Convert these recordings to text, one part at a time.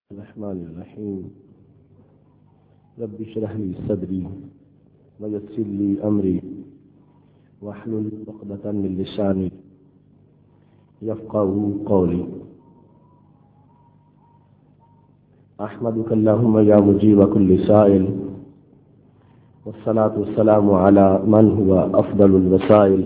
الرحمن الرحيم رب اشرح لي صدري ويسر لي أمري واحلل عقدة من لساني يفقهوا قولي. أحمدك اللهم يا مجيب كل سائل، والصلاة والسلام على من هو أفضل الوسائل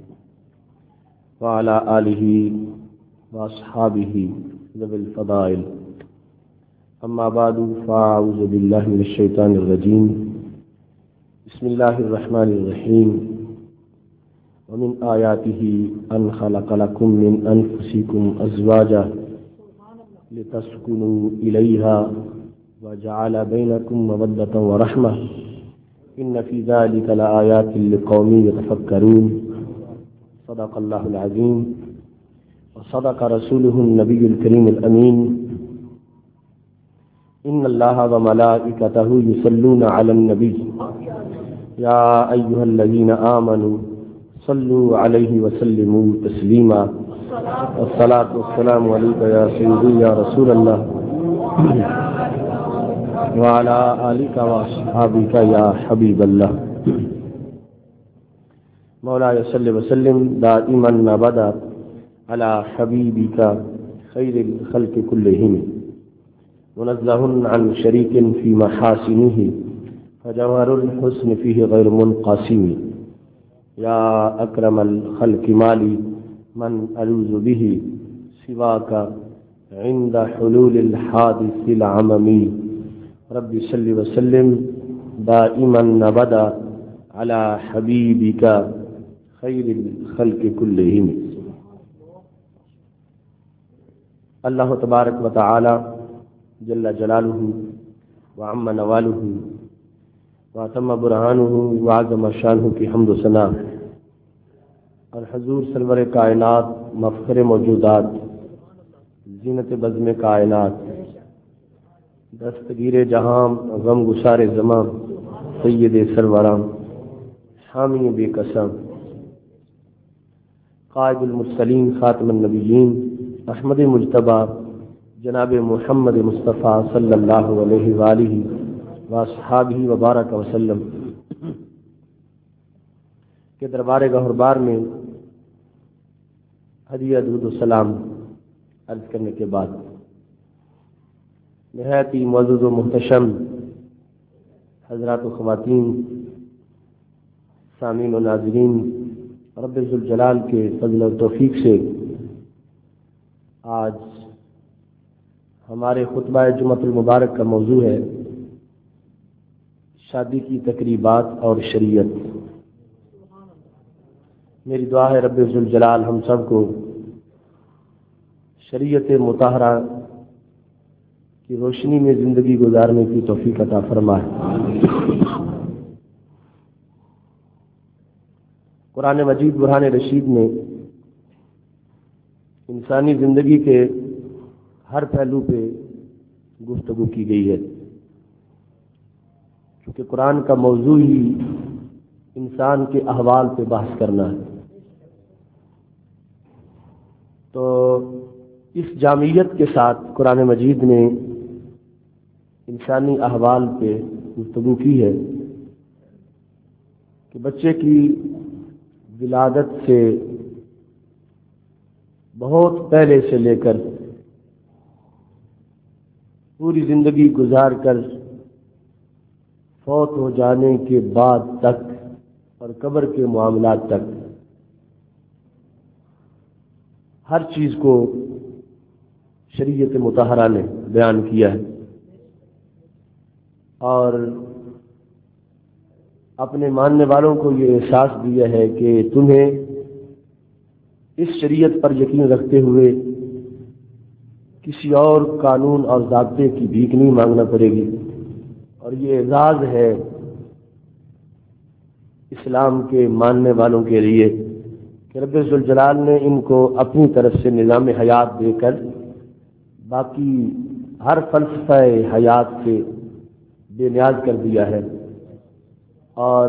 وعلى آله وأصحابه ذوي الفضائل. أما بعد فأعوذ بالله من الشيطان الرجيم. بسم الله الرحمن الرحيم. ومن آياته أن خلق لكم من أنفسكم أزواجا لتسكنوا إليها وجعل بينكم مودة ورحمة إن في ذلك لآيات لقوم يتفكرون. صدق الله العظيم وصدق رسوله النبي الكريم الأمين. إن الله وملائكته يصلون على النبي يا أيها الذين آمنوا صلوا عليه وسلموا تسليما. والصلاة والسلام عليك يا سيدي يا رسول الله وعلى آلك وأصحابك يا حبيب الله. مولاي صل وسلم دائما أبدا على حبيبك خير الخلق كلهم، منزه عن شريك في محاسنه فجوهر الحسن فيه غير منقسم. يا أكرم الخلق مالي من ألوذ به سواك عند حلول الحادث العممي. رب صل وسلم دائما أبدا على حبيبك خير الخلق كلهم. اللہ تبارک و تعالی جل جلالہ وعم نوالہ واتم برہانہ وعظم شانہ کی حمد و ثنا اور حضور سرور کائنات مفخر موجودات زینت بزم کائنات دستگیر جہاں غم گسار زماں سید سرورام حامی بے قسم قائد المرسلین خاتم النبیین احمد مجتبی جناب محمد مصطفیٰ صلی اللہ علیہ وآلہ واصحابہ وبارک وسلم کے دربار گہربار میں ہدیہ درود و سلام عرض کرنے کے بعد نہایت ہی معزز و محتشم حضرات و خواتین، سامعین و ناظرین، رب ذوالجلال کے فضل و توفیق سے آج ہمارے خطبہ جمعۃ المبارک کا موضوع ہے شادی کی تقریبات اور شریعت. میری دعا ہے رب ذوالجلال ہم سب کو شریعت مطہرہ کی روشنی میں زندگی گزارنے کی توفیق عطا فرمائے. قرآن مجید برہان رشید میں انسانی زندگی کے ہر پہلو پہ گفتگو کی گئی ہے، کیونکہ قرآن کا موضوع ہی انسان کے احوال پہ بحث کرنا ہے. تو اس جامعیت کے ساتھ قرآن مجید نے انسانی احوال پہ گفتگو کی ہے کہ بچے کی ولادت سے بہت پہلے سے لے کر پوری زندگی گزار کر فوت ہو جانے کے بعد تک اور قبر کے معاملات تک ہر چیز کو شریعت مطہرہ نے بیان کیا ہے اور اپنے ماننے والوں کو یہ احساس دیا ہے کہ تمہیں اس شریعت پر یقین رکھتے ہوئے کسی اور قانون اور ضابطے کی بھیک نہیں مانگنا پڑے گی. اور یہ اعزاز ہے اسلام کے ماننے والوں کے لیے کہ رب ذوالجلال نے ان کو اپنی طرف سے نظام حیات دے کر باقی ہر فلسفہ حیات سے بے نیاز کر دیا ہے اور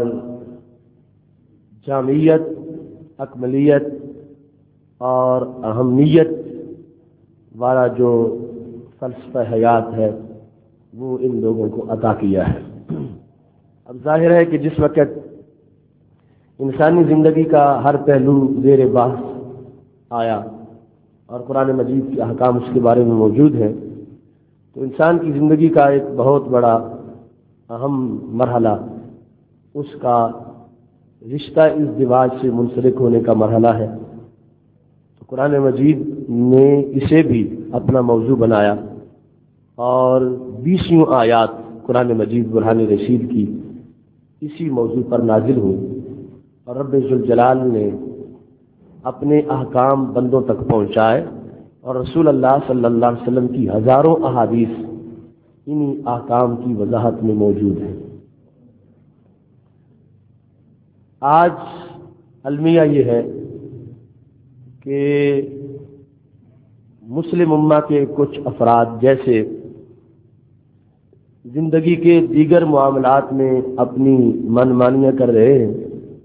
جامعیت، اکملیت اور اہمیت والا جو فلسفہ حیات ہے وہ ان لوگوں کو عطا کیا ہے۔ اب ظاہر ہے کہ جس وقت انسانی زندگی کا ہر پہلو زیر بحث آیا اور قرآن مجید کے احکام اس کے بارے میں موجود ہیں، تو انسان کی زندگی کا ایک بہت بڑا اہم مرحلہ اس کا رشتہ ازدواج سے منسلک ہونے کا مرحلہ ہے۔ تو قرآن مجید نے اسے بھی اپنا موضوع بنایا اور 20 آیات قرآن مجید برہان رشید کی اسی موضوع پر نازل ہوئی، اور رب ذوالجلال نے اپنے احکام بندوں تک پہنچائے، اور رسول اللہ صلی اللہ علیہ وسلم کی ہزاروں احادیث انہی احکام کی وضاحت میں موجود ہیں۔ آج المیہ یہ ہے کہ مسلم امہ کے کچھ افراد جیسے زندگی کے دیگر معاملات میں اپنی من مانیاں کر رہے ہیں،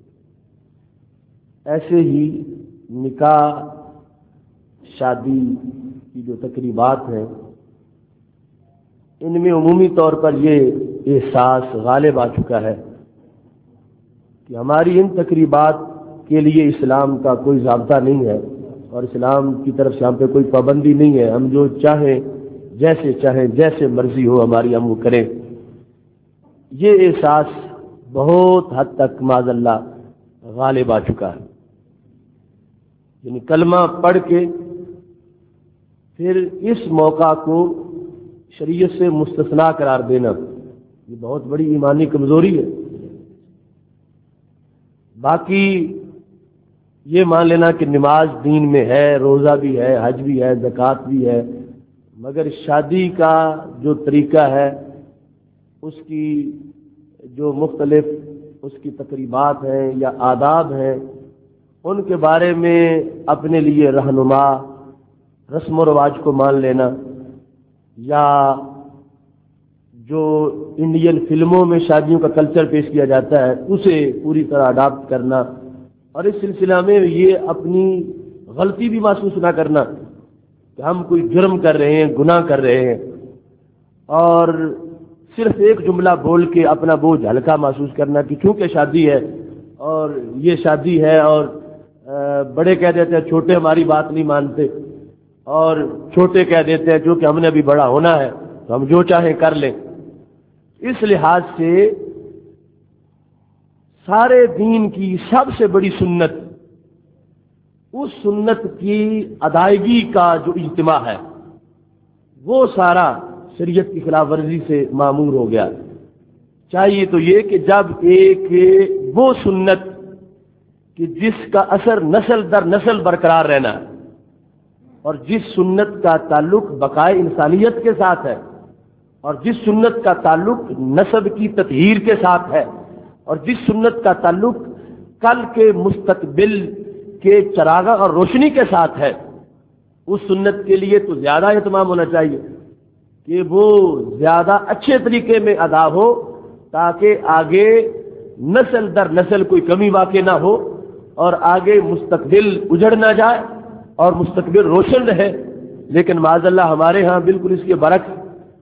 ایسے ہی نکاح شادی کی جو تقریبات ہیں ان میں عمومی طور پر یہ احساس غالب آ چکا ہے کہ ہماری ان تقریبات کے لیے اسلام کا کوئی ضابطہ نہیں ہے، اور اسلام کی طرف سے ہم پہ کوئی پابندی نہیں ہے، ہم جو چاہیں جیسے مرضی ہو ہماری ہم وہ کریں۔ یہ احساس بہت حد تک معاذ اللہ غالب آ چکا ہے، یعنی کلمہ پڑھ کے پھر اس موقع کو شریعت سے مستثنا قرار دینا یہ بہت بڑی ایمانی کمزوری ہے۔ باقی یہ مان لینا کہ نماز دین میں ہے، روزہ بھی ہے، حج بھی ہے، زکوٰۃ بھی ہے، مگر شادی کا جو طریقہ ہے اس کی جو مختلف اس کی تقریبات ہیں یا آداب ہیں ان کے بارے میں اپنے لیے رہنما رسم و رواج کو مان لینا، یا جو انڈین فلموں میں شادیوں کا کلچر پیش کیا جاتا ہے اسے پوری طرح اڈاپٹ کرنا، اور اس سلسلہ میں یہ اپنی غلطی بھی محسوس نہ کرنا کہ ہم کوئی جرم کر رہے ہیں، گناہ کر رہے ہیں، اور صرف ایک جملہ بول کے اپنا بوجھ ہلکا محسوس کرنا کہ چونکہ شادی ہے اور یہ شادی ہے، اور بڑے کہہ دیتے ہیں چھوٹے ہماری بات نہیں مانتے، اور چھوٹے کہہ دیتے ہیں جو کہ ہم نے ابھی بڑا ہونا ہے تو ہم جو چاہیں کر لیں۔ اس لحاظ سے سارے دین کی سب سے بڑی سنت اس سنت کی ادائیگی کا جو اجتماع ہے وہ سارا شریعت کی خلاف ورزی سے معمور ہو گیا۔ چاہیے تو یہ کہ جب ایک وہ سنت کہ جس کا اثر نسل در نسل برقرار رہنا ہے، اور جس سنت کا تعلق بقائے انسانیت کے ساتھ ہے، اور جس سنت کا تعلق نسب کی تطہیر کے ساتھ ہے، اور جس سنت کا تعلق کل کے مستقبل کے چراغاں اور روشنی کے ساتھ ہے، اس سنت کے لیے تو زیادہ اہتمام ہونا چاہیے کہ وہ زیادہ اچھے طریقے میں ادا ہو تاکہ آگے نسل در نسل کوئی کمی واقع نہ ہو اور آگے مستقبل اجڑ نہ جائے اور مستقبل روشن رہے۔ لیکن معاذ اللہ ہمارے ہاں بالکل اس کے برعکس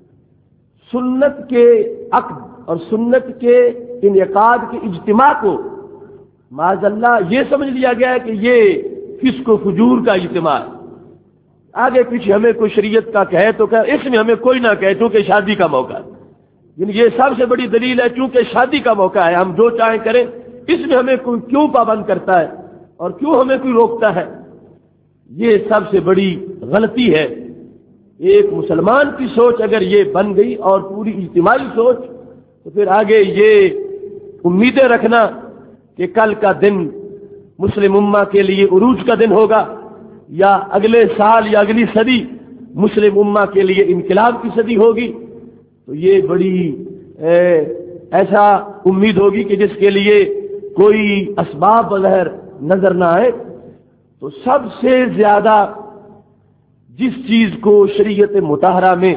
سنت کے عقد اور سنت کے انعقاد کے اجتماع کو معاذ اللہ یہ سمجھ لیا گیا ہے کہ یہ فسق و فجور کا اجتماع ہے، آگے پیچھے ہمیں کوئی شریعت کا کہے تو کہ اس میں ہمیں کوئی نہ کہے چونکہ شادی کا موقع ہے، یعنی یہ سب سے بڑی دلیل ہے چونکہ شادی کا موقع ہے ہم جو چاہیں کریں، اس میں ہمیں کوئی کیوں پابند کرتا ہے اور کیوں ہمیں کوئی روکتا ہے۔ یہ سب سے بڑی غلطی ہے۔ ایک مسلمان کی سوچ اگر یہ بن گئی اور پوری اجتماعی سوچ، تو پھر آگے یہ امیدیں رکھنا کہ کل کا دن مسلم امہ کے لیے عروج کا دن ہوگا، یا اگلے سال یا اگلی صدی مسلم امہ کے لیے انقلاب کی صدی ہوگی، تو یہ بڑی ایسا امید ہوگی کہ جس کے لیے کوئی اسباب بظاہر نظر نہ آئے۔ تو سب سے زیادہ جس چیز کو شریعت مطہرہ میں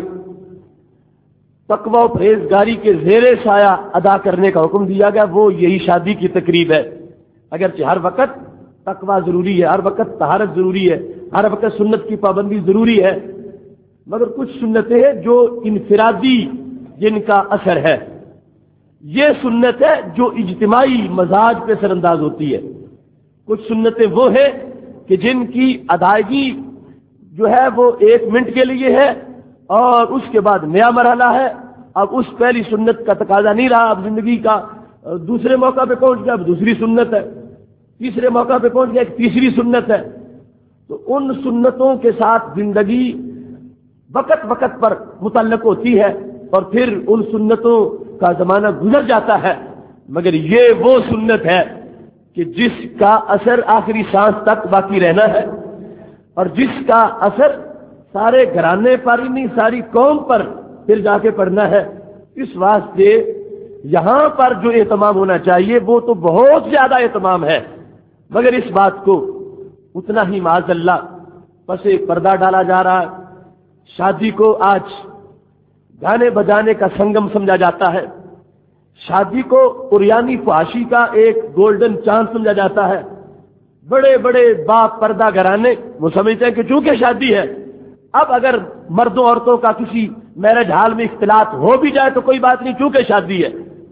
تقوی و پرہیزگاری کے زیر سایہ ادا کرنے کا حکم دیا گیا وہ یہی شادی کی تقریب ہے۔ اگرچہ ہر وقت تقوی ضروری ہے، ہر وقت طہارت ضروری ہے، ہر وقت سنت کی پابندی ضروری ہے، مگر کچھ سنتیں ہیں جو انفرادی جن کا اثر ہے. یہ سنت ہے جو اجتماعی مزاج پہ اثر انداز ہوتی ہے. کچھ سنتیں وہ ہیں کہ جن کی ادائیگی جو ہے وہ 1 منٹ کے لیے ہے اور اس کے بعد نیا مرحلہ ہے. اب اس پہلی سنت کا تقاضا نہیں رہا, اب زندگی کا دوسرے موقع پہ پہنچ گیا, اب دوسری سنت ہے. تیسرے موقع پہ پہنچ گیا, ایک تیسری سنت ہے. تو ان سنتوں کے ساتھ زندگی وقت وقت پر متعلق ہوتی ہے اور پھر ان سنتوں کا زمانہ گزر جاتا ہے. مگر یہ وہ سنت ہے کہ جس کا اثر آخری سانس تک باقی رہنا ہے اور جس کا اثر سارے گھرانے پر ہی نہیں, ساری قوم پر پھر جا کے پڑنا ہے. اس واسطے یہاں پر جو اہتمام ہونا چاہیے وہ تو بہت زیادہ اہتمام ہے, مگر اس بات کو اتنا ہی معاذ اللہ پس پردہ ڈالا جا رہا ہے. شادی کو آج گانے بجانے کا سنگم سمجھا جاتا ہے. شادی کو عریانی فحاشی کا ایک گولڈن چانس سمجھا جاتا ہے. بڑے بڑے با پردہ گھرانے وہ سمجھتے ہیں کہ چونکہ شادی ہے, اب اگر مردوں عورتوں کا کسی میرج ہال میں اختلاط ہو بھی جائے تو کوئی بات نہیں, چونکہ شادی ہے.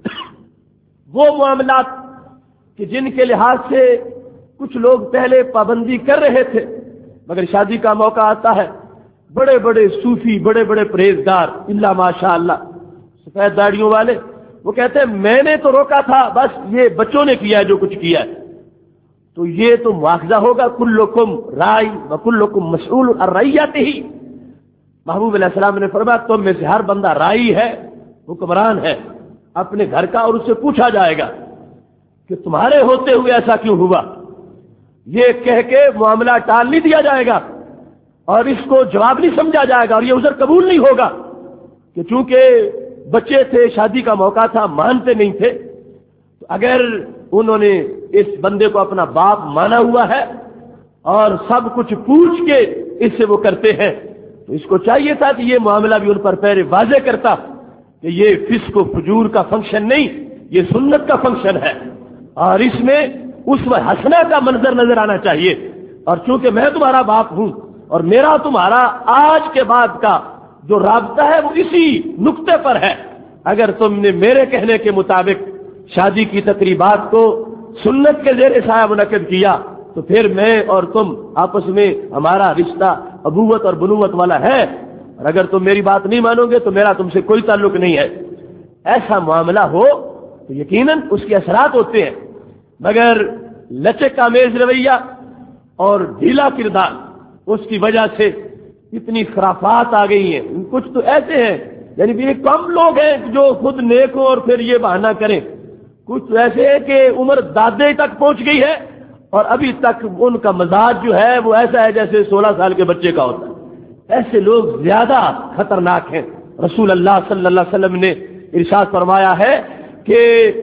وہ معاملات کہ جن کے لحاظ سے کچھ لوگ پہلے پابندی کر رہے تھے, مگر شادی کا موقع آتا ہے, بڑے بڑے صوفی, بڑے بڑے پرہیزگار, اللہ ماشاء اللہ سفید داڑیوں والے, وہ کہتے ہیں میں نے تو روکا تھا, بس یہ بچوں نے کیا ہے جو کچھ کیا ہے. تو یہ تو مواخذہ ہوگا. کلکم رائی وکلکم مسئول عن رعیتہ. محبوب علیہ السلام نے فرمایا تم میں سے ہر بندہ رائی ہے, حکمران ہے اپنے گھر کا, اور اس سے پوچھا جائے گا کہ تمہارے ہوتے ہوئے ایسا کیوں ہوا. یہ کہہ کے معاملہ ٹال نہیں دیا جائے گا اور اس کو جواب نہیں سمجھا جائے گا اور یہ عذر قبول نہیں ہوگا کہ چونکہ بچے تھے, شادی کا موقع تھا, مانتے نہیں تھے. تو اگر انہوں نے اس بندے کو اپنا باپ مانا ہوا ہے اور سب کچھ پوچھ کے اس سے وہ کرتے ہیں, تو اس کو چاہیے تھا کہ یہ معاملہ بھی ان پر پہلے واضح کرتا کہ یہ فسق و فجور کا فنکشن نہیں, یہ سنت کا فنکشن ہے اور اس میں اسوہ حسنہ کا منظر نظر آنا چاہیے. اور چونکہ میں تمہارا باپ ہوں اور میرا تمہارا آج کے بعد کا جو رابطہ ہے وہ اسی نقطے پر ہے, اگر تم نے میرے کہنے کے مطابق شادی کی تقریبات کو سنت کے زیر سایہ منعقد کیا تو پھر میں اور تم آپس میں ہمارا رشتہ ابوت اور بنوت والا ہے, اور اگر تم میری بات نہیں مانو گے تو میرا تم سے کوئی تعلق نہیں ہے. ایسا معاملہ ہو تو یقیناً اس کے اثرات ہوتے ہیں. مگر لچک آمیز رویہ اور ڈھیلا کردار, اس کی وجہ سے اتنی خرافات آ گئی ہیں. کچھ تو ایسے ہیں یعنی بھی کم لوگ ہیں جو خود نیک ہو اور پھر یہ بہانہ کریں. کچھ تو ایسے ہیں کہ عمر دادے تک پہنچ گئی ہے اور ابھی تک ان کا مزاج جو ہے وہ ایسا ہے جیسے 16 سال کے بچے کا ہوتا ہے. ایسے لوگ زیادہ خطرناک ہیں. رسول اللہ صلی اللہ علیہ وسلم نے ارشاد فرمایا ہے کہ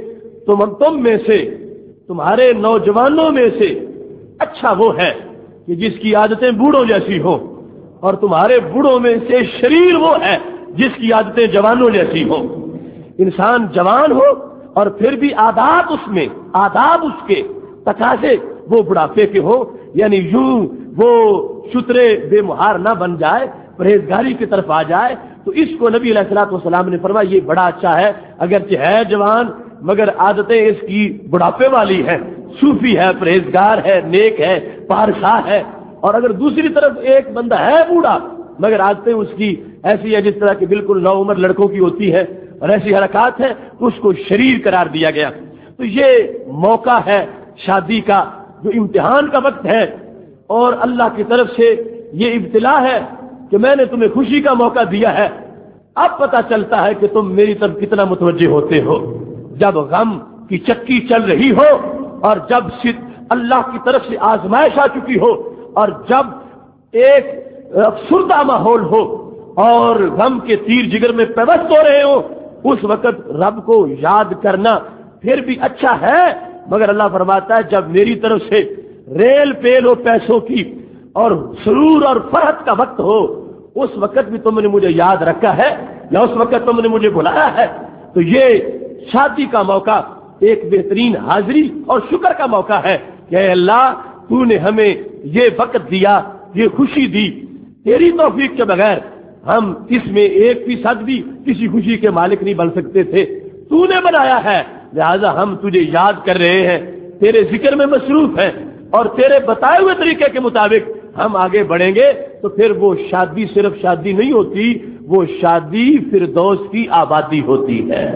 تم میں سے, تمہارے نوجوانوں میں سے اچھا وہ ہے کہ جس کی عادتیں بوڑھوں جیسی ہوں, اور تمہارے بوڑھوں میں سے شریر وہ ہے جس کی عادتیں جوانوں جیسی ہوں. انسان جوان ہو اور پھر بھی عادات اس میں, آداب اس کے تقاضے وہ بڑھاپے کے ہو, یعنی یوں وہ شترے بے مہار نہ بن جائے, پرہیزگاری کی طرف آ جائے. تو اس کو نبی علیہ الصلوۃ والسلام نے فرمایا یہ بڑا اچھا ہے, اگرچہ ہے جوان مگر عادتیں اس کی بڑھاپے والی ہیں, صوفی ہے, پرہیزگار ہے, نیک ہے, پارسا ہے. اور اگر دوسری طرف ایک بندہ ہے بوڑھا مگر عادتیں اس کی ایسی ہے جس طرح کی بالکل نو عمر لڑکوں کی ہوتی ہے اور ایسی حرکات ہے, تو اس کو شریر قرار دیا گیا. تو یہ موقع ہے شادی کا جو امتحان کا وقت ہے, اور اللہ کی طرف سے یہ ابتلا ہے کہ میں نے تمہیں خوشی کا موقع دیا ہے. اب پتہ چلتا ہے کہ تم میری طرف کتنا متوجہ ہوتے ہو. جب غم کی چکی چل رہی ہو اور جب اللہ کی طرف سے آزمائش آ چکی ہو اور جب ایک افسردہ ماحول ہو اور غم کے تیر جگر میں پیوست ہو رہے ہو, اس وقت رب کو یاد کرنا پھر بھی اچھا ہے. مگر اللہ فرماتا ہے جب میری طرف سے ریل پیل ہو پیسوں کی اور سرور اور فرحت کا وقت ہو, اس وقت بھی تم نے مجھے یاد رکھا ہے یا اس وقت تم نے مجھے بلایا ہے. تو یہ شادی کا موقع ایک بہترین حاضری اور شکر کا موقع ہے کہ اے اللہ تو نے ہمیں یہ وقت دیا, یہ خوشی دی. تیری توفیق کے بغیر ہم اس میں 1% بھی کسی خوشی کے مالک نہیں بن سکتے تھے، تو نے بنایا ہے، لہذا ہم تجھے یاد کر رہے ہیں، تیرے ذکر میں مصروف ہیں، اور تیرے بتائے ہوئے طریقے کے مطابق ہم آگے بڑھیں گے تو پھر وہ شادی صرف شادی نہیں ہوتی، وہ شادی فردوس کی آبادی ہوتی ہے۔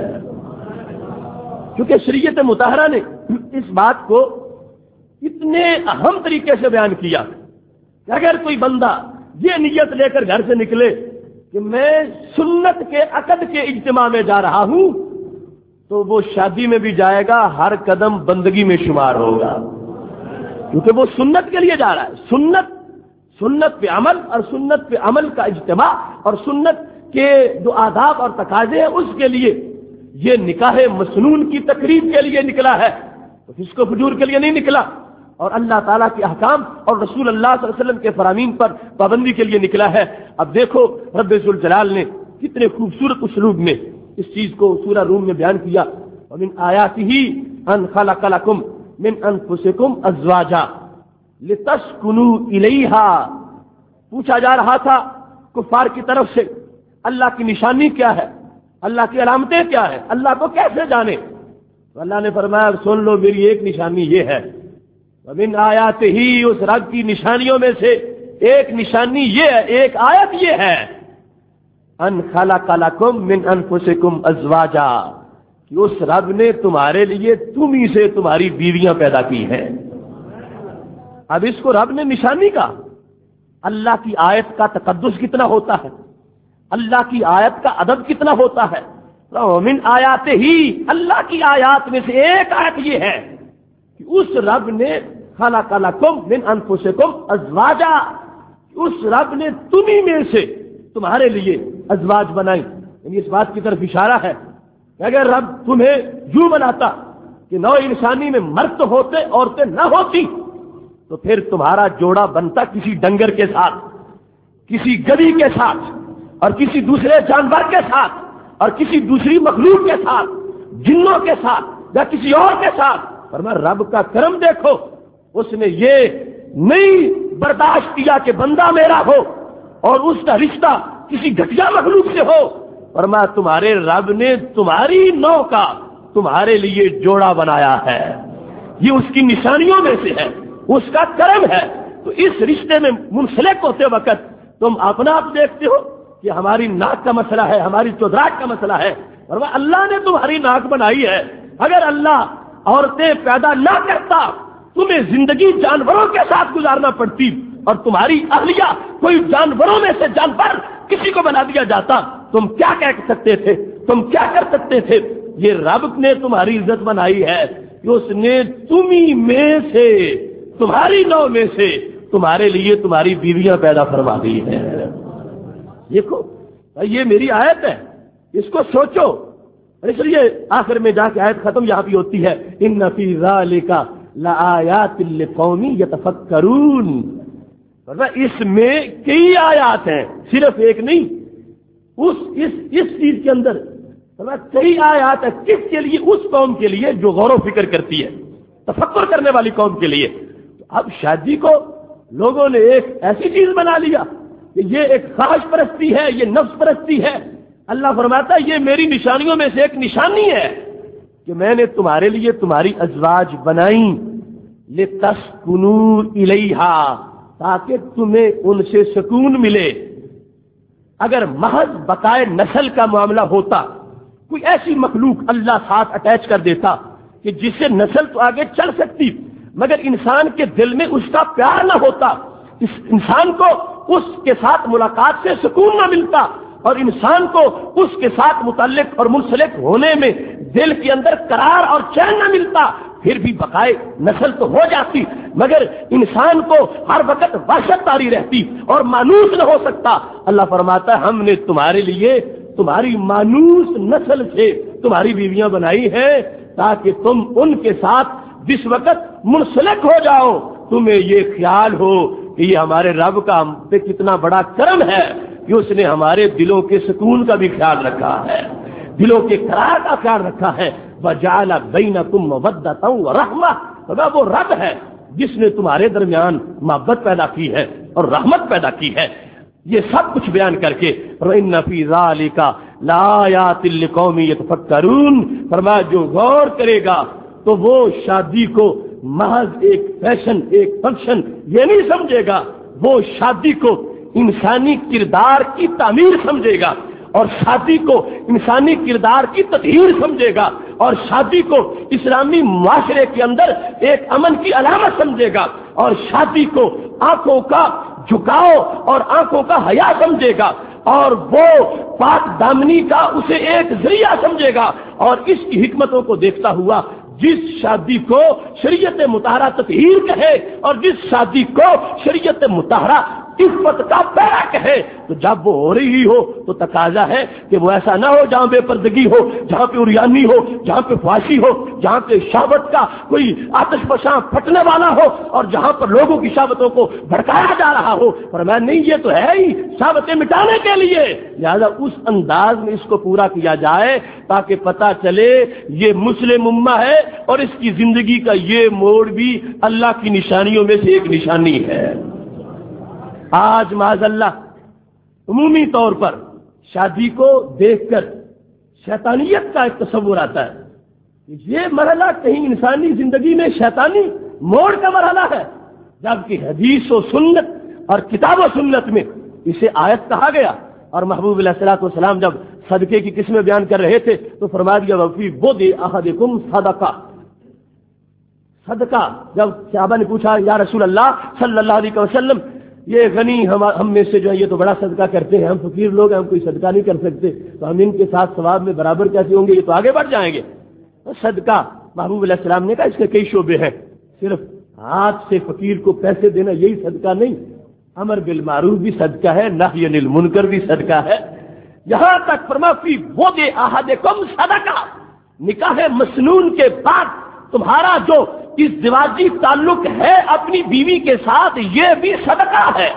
کیونکہ شریعت مطہرہ نے اس بات کو اتنے اہم طریقے سے بیان کیا کہ اگر کوئی بندہ یہ نیت لے کر گھر سے نکلے کہ میں سنت کے عقد کے اجتماع میں جا رہا ہوں، تو وہ شادی میں بھی جائے گا، ہر قدم بندگی میں شمار ہوگا، کیونکہ وہ سنت کے لیے جا رہا ہے۔ سنت پہ عمل اور سنت پہ عمل کا اجتماع اور سنت کے جو آداب اور تقاضے ہیں اس کے لیے یہ نکاح مسنون کی تقریب کے لیے نکلا ہے، تو فسق و فجور کے لیے نہیں نکلا، اور اللہ تعالیٰ کے احکام اور رسول اللہ صلی اللہ علیہ وسلم کے فرامین پر پابندی کے لیے نکلا ہے۔ اب دیکھو رب ذوالجلال نے کتنے خوبصورت اسلوب میں اس چیز کو سورہ روم میں بیان کیا، وَمِنْ آيَاتِهِ أَنْ خَلَقَ لَكُمْ مِنْ أَنفُسِكُمْ أَزْوَاجًا لِتَسْكُنُوا إِلَيْهَا۔ پوچھا جا رہا تھا کفار کی طرف سے اللہ کی نشانی کیا ہے، اللہ کی علامتیں کیا ہے، اللہ کو کیسے جانے؟ تو اللہ نے فرمایا سن لو، میری ایک نشانی یہ ہے، وَمِنْ آيَاتِهِ، اس رب کی نشانیوں میں سے ایک نشانی یہ ہے، ایک آیت یہ ہے، ان خلق لکم من انفسکم ازواجا، کہ اس رب نے تمہارے لیے تم ہی سے تمہاری بیویاں پیدا کی ہیں۔ اب اس کو رب نے نشانی کا، اللہ کی آیت کا تقدس کتنا ہوتا ہے، اللہ کی آیت کا ادب کتنا ہوتا ہے۔ وَمِنْ آیَاتِهِ، اللہ کی آیات میں سے ایک آیت یہ ہے کہ اس رب نے خلق لکم من انفسکم ازواجا، اس رب نے تمہیں میں سے تمہارے لیے ازواج بنائی، یعنی اس بات کی طرف اشارہ ہے کہ اگر رب تمہیں یوں بناتا کہ نوع انسانی میں مرد ہوتے عورتیں نہ ہوتی، تو پھر تمہارا جوڑا بنتا کسی ڈنگر کے ساتھ، کسی گدھی کے ساتھ، اور کسی دوسرے جانور کے ساتھ، اور کسی دوسری مخلوق کے ساتھ، جنوں کے ساتھ یا کسی اور کے ساتھ۔ فرمایا رب کا کرم دیکھو، اس نے یہ نہیں برداشت کیا کہ بندہ میرا ہو اور اس کا رشتہ کسی گھٹیا مخلوق سے ہو، فرمایا تمہارے رب نے تمہاری نو کا تمہارے لیے جوڑا بنایا ہے، یہ اس کی نشانیوں میں سے ہے، اس کا کرم ہے۔ تو اس رشتے میں منسلک ہوتے وقت تم اپنا آپ دیکھتے ہو کہ ہماری ناک کا مسئلہ ہے، ہماری چودراہٹ کا مسئلہ ہے، فرمایا اللہ نے تمہاری ناک بنائی ہے، اگر اللہ عورتیں پیدا نہ کرتا تمہیں زندگی جانوروں کے ساتھ گزارنا پڑتی، اور تمہاری اہلیہ کوئی جانوروں میں سے جانور کسی کو بنا دیا جاتا، تم کیا کہہ سکتے تھے، تم کیا کر سکتے تھے؟ یہ رب نے تمہاری عزت بنائی ہے کہ اس نے تمہیں میں سے تمہاری نو میں سے تمہارے لیے تمہاری بیویاں پیدا فرما دی ہے۔ دیکھو یہ میری آیت ہے، اس کو سوچو، اور اس لیے آخر میں جا کے آیت ختم یہاں بھی ہوتی ہے ان فی ذالک لآیات لقوم یتفکرون۔ اس میں کئی آیات ہیں، صرف ایک نہیں، اس چیز کے اندر کئی آیات ہیں، کس کے لیے؟ اس قوم کے لیے جو غور و فکر کرتی ہے، تفکر کرنے والی قوم کے لیے۔ اب شادی کو لوگوں نے ایک ایسی چیز بنا لیا کہ یہ ایک خواہش پرستی ہے، یہ نفس پرستی ہے۔ اللہ فرماتا ہے یہ میری نشانیوں میں سے ایک نشانی ہے کہ میں نے تمہارے لیے تمہاری ازواج بنائی، لتسکنوا الیہا، تاکہ تمہیں ان سے سکون ملے۔ اگر محض بقائے نسل کا معاملہ ہوتا، کوئی ایسی مخلوق اللہ ساتھ اٹیچ کر دیتا کہ جس سے نسل تو آگے چل سکتی، مگر انسان کے دل میں اس کا پیار نہ ہوتا، اس انسان کو اس کے ساتھ ملاقات سے سکون نہ ملتا، اور انسان کو اس کے ساتھ متعلق اور منسلک ہونے میں دل کے اندر قرار اور چین نہ ملتا، پھر بھی بقائے نسل تو ہو جاتی، مگر انسان کو ہر وقت وحشت تاری رہتی اور مانوس نہ ہو سکتا۔ اللہ فرماتا ہے ہم نے تمہارے لیے تمہاری مانوس نسل سے تمہاری بیویاں بنائی ہیں، تاکہ تم ان کے ساتھ جس وقت منسلک ہو جاؤ تمہیں یہ خیال ہو کہ یہ ہمارے رب کا ہم پہ کتنا بڑا کرم ہے کہ اس نے ہمارے دلوں کے سکون کا بھی خیال رکھا ہے، دلوں کے قرار کا خیال رکھا ہے۔ وَجَعَلَ بَيْنَكُمْ مَوَدَّةً وَرَحْمَةً، وہ رب ہے جس نے تمہارے درمیان محبت پیدا کی ہے اور رحمت پیدا کی ہے۔ یہ سب کچھ بیان کر کے وَإِنَّ فِي ذَلِكَ لَآيَاتٍ لِقَوْمٍ يَتَفَكَّرُونَ، فرمایا جو غور کرے گا تو وہ شادی کو محض ایک فیشن، ایک فنکشن یہ نہیں سمجھے گا، وہ شادی کو انسانی کردار کی تعمیر سمجھے گا، اور شادی کو انسانی کردار کی تطہیر سمجھے گا، اور شادی کو اسلامی معاشرے کے اندر ایک امن کی علامت سمجھے گا، اور شادی کو آنکھوں کا جھکاؤ اور آنکھوں کا حیا سمجھے گا، اور وہ پاک دامنی کا اسے ایک ذریعہ سمجھے گا، اور اس کی حکمتوں کو دیکھتا ہوا جس شادی کو شریعت مطہرہ تطہیر کہے اور جس شادی کو شریعت مطہرہ عفت کا پیرا کہے، تو جب وہ ہو رہی ہو تو تقاضا ہے کہ وہ ایسا نہ ہو جہاں بے پردگی ہو، جہاں پہ عریانی ہو، جہاں پہ فحاشی ہو، جہاں پہ شہوت کا کوئی آتش فشاں پھٹنے والا ہو، اور جہاں پر لوگوں کی شہوتوں کو بھڑکایا جا رہا ہو۔ فرمایا نہیں، یہ تو ہے ہی شہوتیں مٹانے کے لیے، لہذا اس انداز میں اس کو پورا کیا جائے تاکہ پتہ چلے یہ مسلم امہ ہے، اور اس کی زندگی کا یہ موڑ بھی اللہ کی نشانیوں میں سے ایک نشانی ہے۔ آج معاذ اللہ عمومی طور پر شادی کو دیکھ کر شیطانیت کا ایک تصور آتا ہے، یہ مرحلہ کہیں انسانی زندگی میں شیطانی موڑ کا مرحلہ ہے، جبکہ حدیث و سنت اور کتاب و سنت میں اسے آیت کہا گیا۔ اور محبوب علیہ الصلوۃ والسلام جب صدقے کی قسمیں بیان کر رہے تھے تو فرما دیا وفی بدء احدکم صدقہ، صدقہ۔ جب صحابہ نے پوچھا یا رسول اللہ صلی اللہ علیہ وسلم، یہ غنی ہم میں سے جو ہے یہ تو بڑا صدقہ کرتے ہیں، ہم فقیر لوگ ہیں، ہم کوئی صدقہ نہیں کر سکتے، تو ہم ان کے ساتھ ثواب میں برابر کیسے ہوں گے، یہ تو آگے بڑھ جائیں گے۔ صدقہ محبوب علیہ السلام نے کہا اس کے کئی شعبے ہیں، صرف ہاتھ سے فقیر کو پیسے دینا یہی صدقہ نہیں، امر بالمعروف بھی صدقہ ہے، نہی عن المنکر بھی صدقہ ہے، یہاں تک فرما فی بدء احدکم صدقہ، نکاح مسنون کے بعد تمہارا جو ازدواجی تعلق ہے اپنی بیوی کے ساتھ یہ بھی صدقہ ہے۔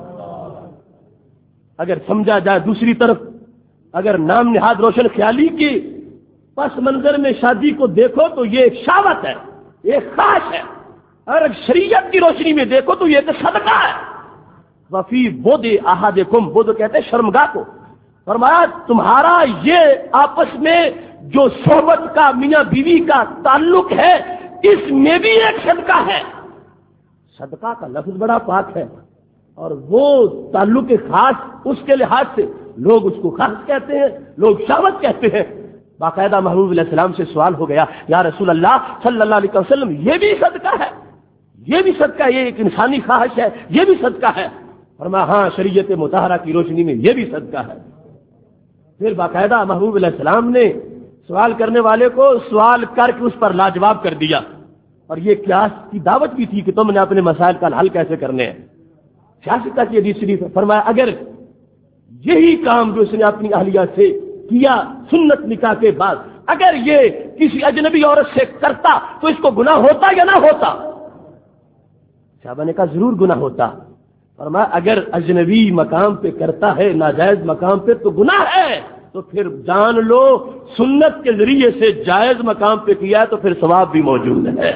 اگر سمجھا جائے دوسری طرف، اگر نام نہاد روشن خیالی کے پس منظر میں شادی کو دیکھو تو یہ ایک شہوت ہے، ایک خواہش ہے، اور شریعت کی روشنی میں دیکھو تو یہ ایک صدقہ ہے۔ وفی بدء احدکم، بدء کہتے ہیں شرمگاہ کو، فرمایا تمہارا یہ آپس میں جو صحبت کا میاں بیوی کا تعلق ہے اس میں بھی ایک صدقہ ہے۔ صدقہ کا لفظ بڑا پاک ہے، اور وہ تعلق خاص اس کے لحاظ سے لوگ اس کو خاص کہتے ہیں، لوگ شہوت کہتے ہیں۔ باقاعدہ محبوب علیہ السلام سے سوال ہو گیا یا رسول اللہ صلی اللہ علیہ وسلم یہ بھی صدقہ ہے، یہ بھی صدقہ ہے، یہ ایک انسانی خواہش ہے، یہ بھی صدقہ ہے؟ فرمایا ہاں شریعت مطہرہ کی روشنی میں یہ بھی صدقہ ہے۔ پھر باقاعدہ محبوب علیہ السلام نے سوال کرنے والے کو سوال کر کے اس پر لاجواب کر دیا، اور یہ قیاس کی دعوت بھی تھی کہ تم نے اپنے مسائل کا حل کیسے کرنے ہیں۔ سیاستہ کی حدیث شریف فرمایا اگر یہی کام جو اس نے اپنی اہلیہ سے کیا سنت نکاح کے بعد اگر یہ کسی اجنبی عورت سے کرتا تو اس کو گناہ ہوتا یا نہ ہوتا؟ صحابہ نے کہا ضرور گناہ ہوتا۔ فرمایا اگر اجنبی مقام پہ کرتا ہے، ناجائز مقام پہ، تو گناہ ہے، تو پھر جان لو سنت کے ذریعے سے جائز مقام پہ کیا تو پھر ثواب بھی موجود ہے۔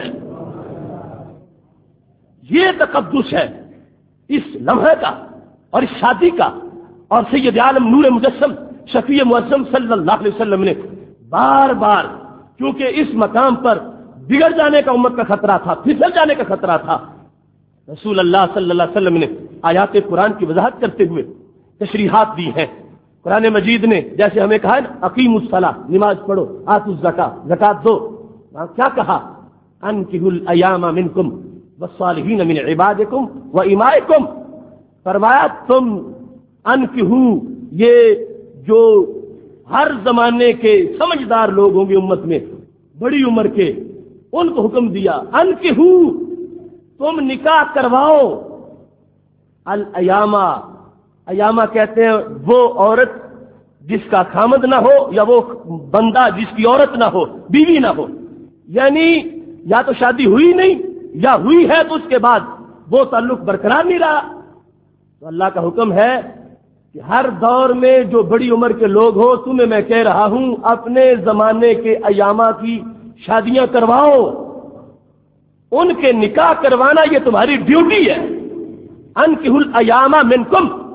یہ تقدس ہے اس لمحے کا اور اس شادی کا، اور سید عالم نور مجسم شفیع معظم صلی اللہ علیہ وسلم نے بار بار، کیونکہ اس مقام پر بگڑ جانے کا امت کا خطرہ تھا، پھسل جانے کا خطرہ تھا، رسول اللہ صلی اللہ علیہ وسلم نے آیات قرآن کی وضاحت کرتے ہوئے تشریحات دی ہیں۔ قرآن مجید نے جیسے ہمیں کہا ہے اقیموا الصلاۃ، نماز پڑھو، آتوا الزکاۃ، زکات دو، کیا کہا؟ انکحوا الایام منکم والصالحین من عبادکم وامائکم، فرمایا تم انکحوا، یہ جو ہر زمانے کے سمجھدار لوگ ہوں گے امت میں بڑی عمر کے، ان کو حکم دیا انکحوا، تم نکاح کرواؤ، الایامہ، ایامہ کہتے ہیں وہ عورت جس کا خامد نہ ہو یا وہ بندہ جس کی عورت نہ ہو، بیوی نہ ہو، یعنی یا تو شادی ہوئی نہیں یا ہوئی ہے تو اس کے بعد وہ تعلق برقرار نہیں رہا۔ تو اللہ کا حکم ہے کہ ہر دور میں جو بڑی عمر کے لوگ ہو، تمہیں میں کہہ رہا ہوں اپنے زمانے کے ایامہ کی شادیاں کرواؤ، ان کے نکاح کروانا یہ تمہاری ڈیوٹی ہے۔ انکحوا الایام منکم،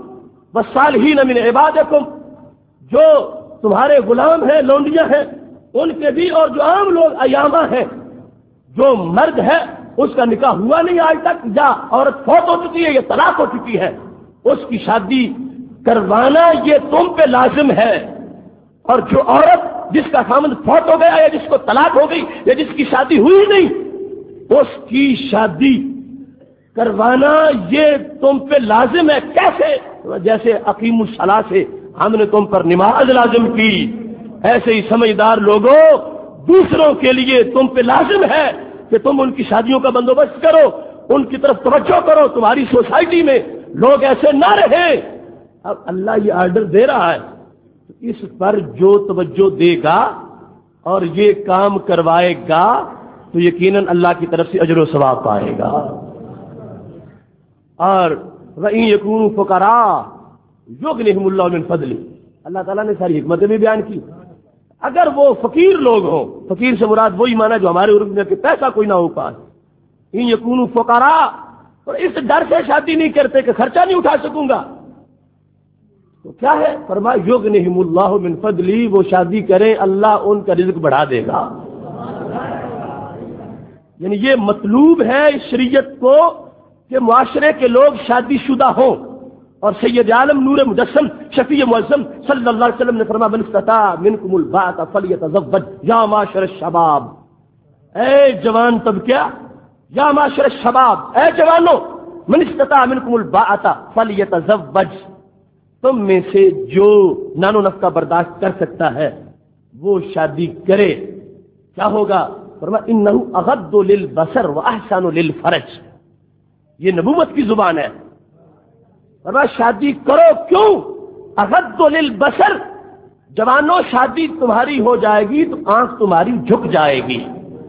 والصالحین من عبادکم، جو تمہارے غلام ہیں، لونڈیاں ہیں، ان کے بھی، اور جو عام لوگ ایامہ ہیں، جو مرد ہے اس کا نکاح ہوا نہیں آج تک، یا عورت فوت ہو چکی ہے یا طلاق ہو چکی ہے، اس کی شادی کروانا یہ تم پہ لازم ہے۔ اور جو عورت جس کا خامند فوت ہو گیا یا جس کو طلاق ہو گئی یا جس کی شادی ہوئی نہیں، اس کی شادی کروانا یہ تم پہ لازم ہے۔ کیسے؟ جیسے اقیم الصلاۃ سے ہم نے تم پر نماز لازم کی، ایسے ہی سمجھدار لوگوں دوسروں کے لیے تم پہ لازم ہے کہ تم ان کی شادیوں کا بندوبست کرو، ان کی طرف توجہ کرو۔ تمہاری سوسائٹی میں لوگ ایسے نہ رہیں۔ اب اللہ یہ آرڈر دے رہا ہے، اس پر جو توجہ دے گا اور یہ کام کروائے گا تو یقیناً اللہ کی طرف سے اجر و ثواب پائے گا۔ اور وَإِن يَكُونُوا فُقَرَاءَ يُغْنِهِمُ اللَّهُ مِن فَضْلِهِ، اللہ تعالیٰ نے ساری حکمتیں بھی بیان کی۔ اگر وہ فقیر لوگ ہوں، فقیر سے مراد وہی مانا جو ہمارے عرف میں کہ پیسہ کوئی نہ ہو پاس، ان یکونوا فقراء، اور اس ڈر سے شادی نہیں کرتے کہ خرچہ نہیں اٹھا سکوں گا، تو کیا ہے؟ فرمایا یغنہم اللہ من فضلی، وہ شادی کریں اللہ ان کا رزق بڑھا دے گا۔ یعنی یہ مطلوب ہے اس شریعت کو کہ معاشرے کے لوگ شادی شدہ ہوں، اور سید عالم نور مجسم شفیع معظم صلی اللہ علیہ وسلم نے فرمایا من استطاع منکم الباءۃ فلیتزوج یا معاشر الشباب، اے جوان طبقہ، یا معاشر الشباب، اے جوانوں، من استطاع منکم الباءۃ فلیتزوج، تم میں سے جو نان و نفقہ برداشت کر سکتا ہے وہ شادی کرے۔ کیا ہوگا؟ فرمایا انہ اغض للبصر واحسن للفرج، یہ نبوت کی زبان ہے۔ فرمایا شادی کرو، کیوں؟ اغض للبصر، جوانوں شادی تمہاری ہو جائے گی تو آنکھ تمہاری جھک جائے گی۔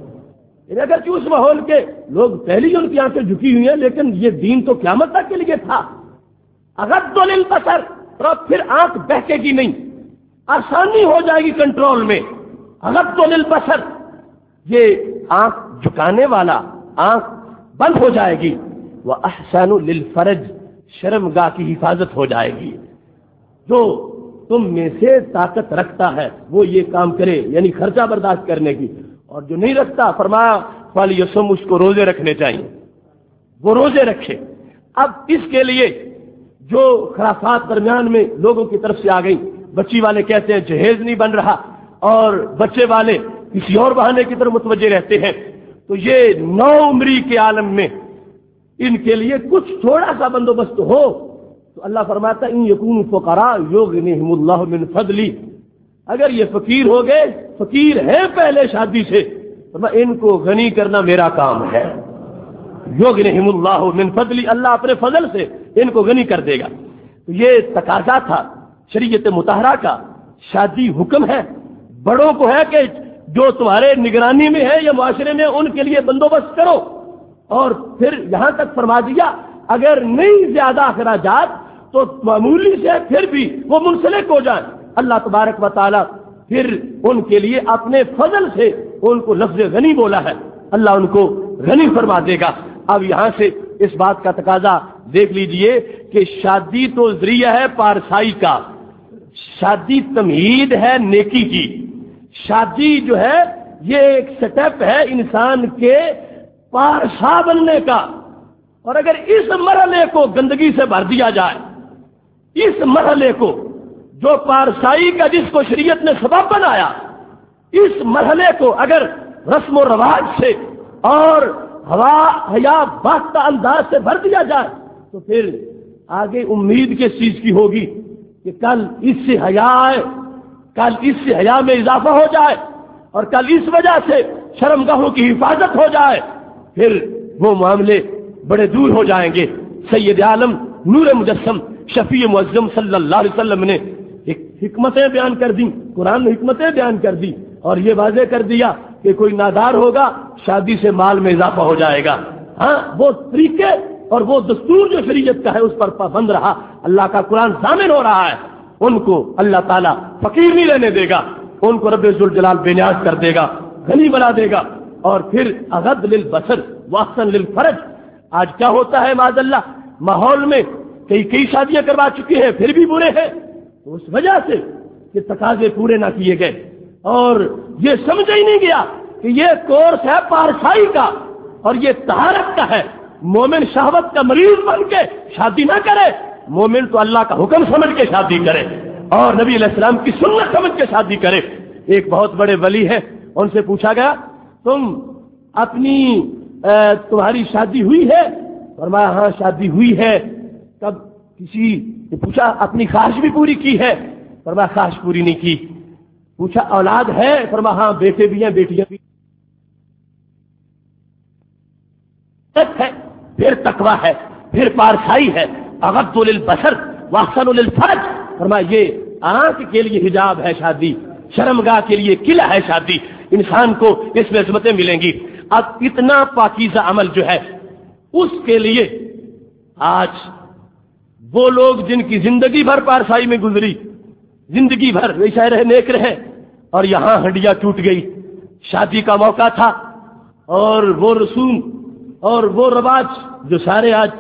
اگر کہ اس ماحول کے لوگ پہلی ان کی آنکھیں جھکی ہوئی ہیں، لیکن یہ دین تو قیامت تک کے لیے تھا۔ اغض للبصر، اور پھر آنکھ بہکے گی نہیں، آسانی ہو جائے گی کنٹرول میں۔ اغض للبصر، یہ آنکھ جھکانے والا آنکھ بند ہو جائے گی۔ وَأَحْسَنُ لِلْفَرْجِ، شرمگاہ کی حفاظت ہو جائے گی۔ جو تم میں سے طاقت رکھتا ہے وہ یہ کام کرے، یعنی خرچہ برداشت کرنے کی، اور جو نہیں رکھتا فرمایا فَلْيَصُمْ، اس کو روزے رکھنے چاہیے، وہ روزے رکھے۔ اب اس کے لیے جو خرافات درمیان میں لوگوں کی طرف سے آ گئی، بچی والے کہتے ہیں جہیز نہیں بن رہا، اور بچے والے کسی اور بہانے کی طرف متوجہ رہتے ہیں، تو یہ نو عمری کے عالم میں ان کے لیے کچھ تھوڑا سا بندوبست ہو تو اللہ فرماتا ہے ان یکونوا فقراء یغنہم اللہ من فضلی، اگر یہ فقیر ہو گئے، فقیر ہیں پہلے شادی سے، فرمایا ان کو غنی کرنا میرا کام ہے۔ یغنہم اللہ من فضلی، اللہ اپنے فضل سے ان کو غنی کر دے گا۔ تو یہ تقاضا تھا شریعت مطہرہ کا، شادی حکم ہے، بڑوں کو ہے کہ جو تمہارے نگرانی میں ہے یا معاشرے میں ان کے لیے بندوبست کرو، اور پھر یہاں تک فرما دیا اگر نہیں زیادہ اخراجات تو معمولی سے پھر بھی وہ منسلک ہو جائیں، اللہ تبارک و تعالی پھر ان کے لیے اپنے فضل سے ان کو لفظ غنی بولا ہے، اللہ ان کو غنی فرما دے گا۔ اب یہاں سے اس بات کا تقاضا دیکھ لیجئے کہ شادی تو ذریعہ ہے پارسائی کا، شادی تمہید ہے نیکی کی، شادی جو ہے یہ ایک سٹیپ ہے انسان کے پارسا بننے کا، اور اگر اس مرحلے کو گندگی سے بھر دیا جائے، اس مرحلے کو جو پارسائی کا جس کو شریعت نے سبب بنایا، اس مرحلے کو اگر رسم و رواج سے اور ہوا حیا باختہ انداز سے بھر دیا جائے تو پھر آگے امید کس چیز کی ہوگی کہ کل اس سے حیا آئے، کل اس سے حیا میں اضافہ ہو جائے، اور کل اس وجہ سے شرمگاہوں کی حفاظت ہو جائے، پھر وہ معاملے بڑے دور ہو جائیں گے۔ سید عالم نور مجسم شفیع معظم صلی اللہ علیہ وسلم نے حکمتیں بیان کر دی، قرآن نے حکمتیں بیان کر دی، اور یہ واضح کر دیا کہ کوئی نادار ہوگا شادی سے مال میں اضافہ ہو جائے گا۔ ہاں وہ طریقے اور وہ دستور جو شریعت کا ہے اس پر پابند رہا، اللہ کا قرآن ضامن ہو رہا ہے، ان کو اللہ تعالیٰ فقیر نہیں رہنے دے گا، ان کو رب ذوالجلال بے نیاز کر دے گا، غنی بنا دے گا۔ اور پھر اغض للبصر واحسن للفرج، آج کیا ہوتا ہے معاذ اللہ ماحول میں کئی شادیاں کروا چکے ہیں پھر بھی برے ہیں، تو اس وجہ سے کہ تقاضے پورے نہ کیے گئے اور یہ سمجھا ہی نہیں گیا کہ یہ کورس ہے پارسائی کا اور یہ طہارت کا ہے۔ مومن شہوت کا مریض بن کے شادی نہ کرے، مومن تو اللہ کا حکم سمجھ کے شادی کرے اور نبی علیہ السلام کی سنت سمجھ کے شادی کرے۔ ایک بہت بڑے ولی ہیں، ان سے پوچھا گیا تمہاری شادی ہوئی ہے؟ فرمایا ہاں شادی ہوئی ہے۔ کب کسی نے پوچھا اپنی خواہش بھی پوری کی ہے؟ فرمایا خواہش پوری نہیں کی۔ پوچھا اولاد ہے؟ فرمایا ہاں بیٹے بھی ہیں بیٹیاں بھی ہے۔ پھر تقویٰ ہے، پھر پارسائی ہے، اغض للبصر واحسن للفرج۔ فرمایا یہ آنکھ کے لیے حجاب ہے شادی، شرمگاہ کے لیے قلعہ ہے شادی، انسان کو اس میں عظمتیں ملیں گی۔ اب اتنا پاکیزہ عمل جو ہے اس کے لیے آج وہ لوگ جن کی زندگی بھر پارسائی میں گزری، زندگی بھر ویسے رہے نیک رہے، اور یہاں ہڈیاں ٹوٹ گئی، شادی کا موقع تھا اور وہ رسوم اور وہ رواج جو سارے آج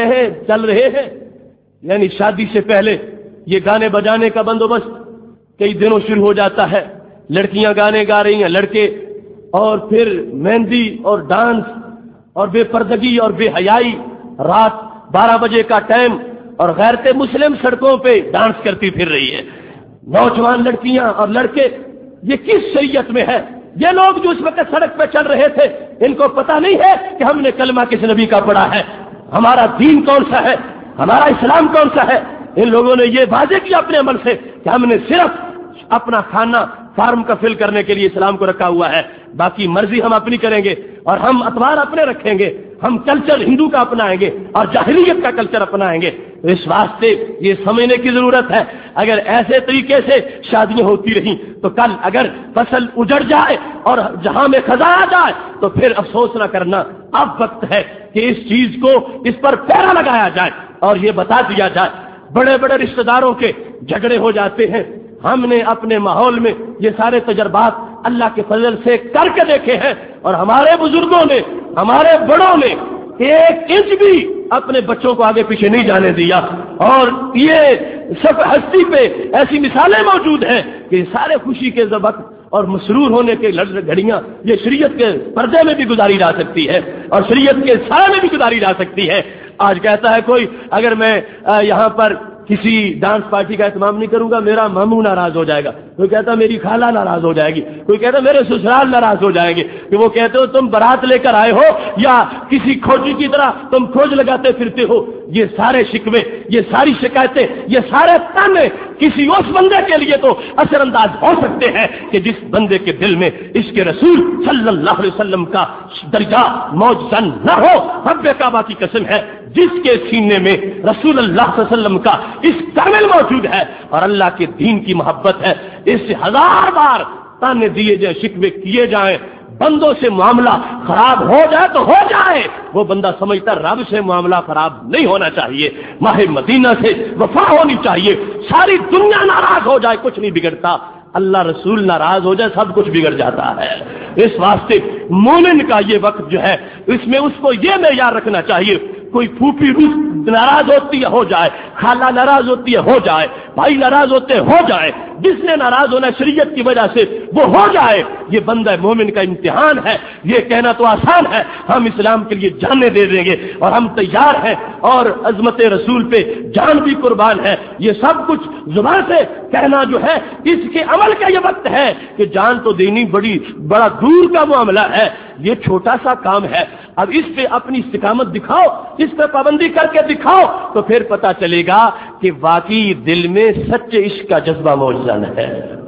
چل رہے ہیں، یعنی شادی سے پہلے یہ گانے بجانے کا بندوبست کئی دنوں شروع ہو جاتا ہے، لڑکیاں گانے گا رہی ہیں، لڑکے، اور پھر مہندی اور ڈانس اور بے پردگی اور بے حیائی، رات 12 بجے کا ٹائم اور غیرت مسلم سڑکوں پہ ڈانس کرتی پھر رہی ہے، نوجوان لڑکیاں اور لڑکے۔ یہ کس شریعت میں ہے؟ یہ لوگ جو اس وقت سڑک پہ چل رہے تھے ان کو پتہ نہیں ہے کہ ہم نے کلمہ کس نبی کا پڑھا ہے، ہمارا دین کون سا ہے، ہمارا اسلام کون سا ہے؟ ان لوگوں نے یہ واضح کیا اپنے عمل سے کہ ہم نے صرف اپنا کھانا فارم کا فل کرنے کے لیے اسلام کو رکھا ہوا ہے، باقی مرضی ہم اپنی کریں گے اور ہم اتوار اپنے رکھیں گے، ہم کلچر ہندو کا اپنائیں گے اور جاہلیت کا کلچر اپنائیں گے۔ اس واسطے یہ سمجھنے کی ضرورت ہے اگر ایسے طریقے سے شادیاں ہوتی رہیں تو کل اگر فصل اجڑ جائے اور جہاں میں خزاں آ جائے تو پھر افسوس نہ کرنا۔ اب وقت ہے کہ اس چیز کو اس پر پیرا لگایا جائے اور یہ بتا دیا جائے۔ بڑے بڑے رشتہ داروں کے جھگڑے ہو جاتے ہیں، ہم نے اپنے ماحول میں یہ سارے تجربات اللہ کے فضل سے کر کے دیکھے ہیں اور ہمارے بزرگوں نے، ہمارے بڑوں نے 1 انچ بھی اپنے بچوں کو آگے پیچھے نہیں جانے دیا، اور یہ سب ہستی پہ ایسی مثالیں موجود ہیں کہ سارے خوشی کے وقت اور مسرور ہونے کے گھڑیاں یہ شریعت کے پردے میں بھی گزاری جا سکتی ہے اور شریعت کے سائے میں بھی گزاری جا سکتی ہے۔ آج کہتا ہے کوئی اگر میں یہاں پر کسی ڈانس پارٹی کا اہتمام نہیں کروں گا میرا ماموں ناراض ہو جائے گا، کوئی کہتا میری خالہ ناراض ہو جائے گی، کوئی کہتا میرے سسرال ناراض ہو جائیں گے کہ وہ کہتے ہو تم بارات لے کر آئے ہو یا کسی کھوجی کی طرح تم کھوج لگاتے پھرتے ہو۔ یہ سارے شکوے، یہ ساری شکایتیں، یہ سارے تانے کسی اس بندے کے لیے تو اثر انداز ہو سکتے ہیں کہ جس بندے کے دل میں عشق رسول صلی اللہ علیہ وسلم کا درجہ موجزن نہ ہو۔ رب کعبہ کی قسم ہے جس کے سینے میں رسول اللہ صلی اللہ علیہ وسلم کا اس کامل موجود ہے اور اللہ کے دین کی محبت ہے، اس سے 1000 بار تانے دیے جائیں، شکوے کیے جائیں، بندوں سے معاملہ خراب ہو جائے تو ہو جائے، وہ بندہ سمجھتا رب سے معاملہ خراب نہیں ہونا چاہیے، ماہ مدینہ سے وفا ہونی چاہیے، ساری دنیا ناراض ہو جائے کچھ نہیں بگڑتا، اللہ رسول ناراض ہو جائے سب کچھ بگڑ جاتا ہے۔ اس واسطے مومن کا یہ وقت جو ہے اس میں اس کو یہ معیار رکھنا چاہیے، کوئی پھوپھی روس ناراض ہوتی ہے ہو جائے، خالہ ناراض ہوتی ہے ہو جائے، بھائی ناراض ہوتے ہو جائے، جس نے ناراض ہونا شریعت کی وجہ سے وہ ہو جائے۔ یہ بندہ مومن کا امتحان ہے، یہ کہنا تو آسان ہے ہم اسلام کے لیے جانیں دے دیں گے اور ہم تیار ہیں اور عظمت رسول پہ جان بھی قربان ہے، یہ سب کچھ زبان سے کہنا جو ہے اس کے عمل کا یہ وقت ہے کہ جان تو دینی بڑا دور کا معاملہ ہے، یہ چھوٹا سا کام ہے۔ اب اس پہ اپنی استقامت دکھاؤ، اس پہ پابندی کر کے دکھاؤ تو پھر پتہ چلے گا کہ واقعی دل میں سچے عشق کا جذبہ موجود ہے۔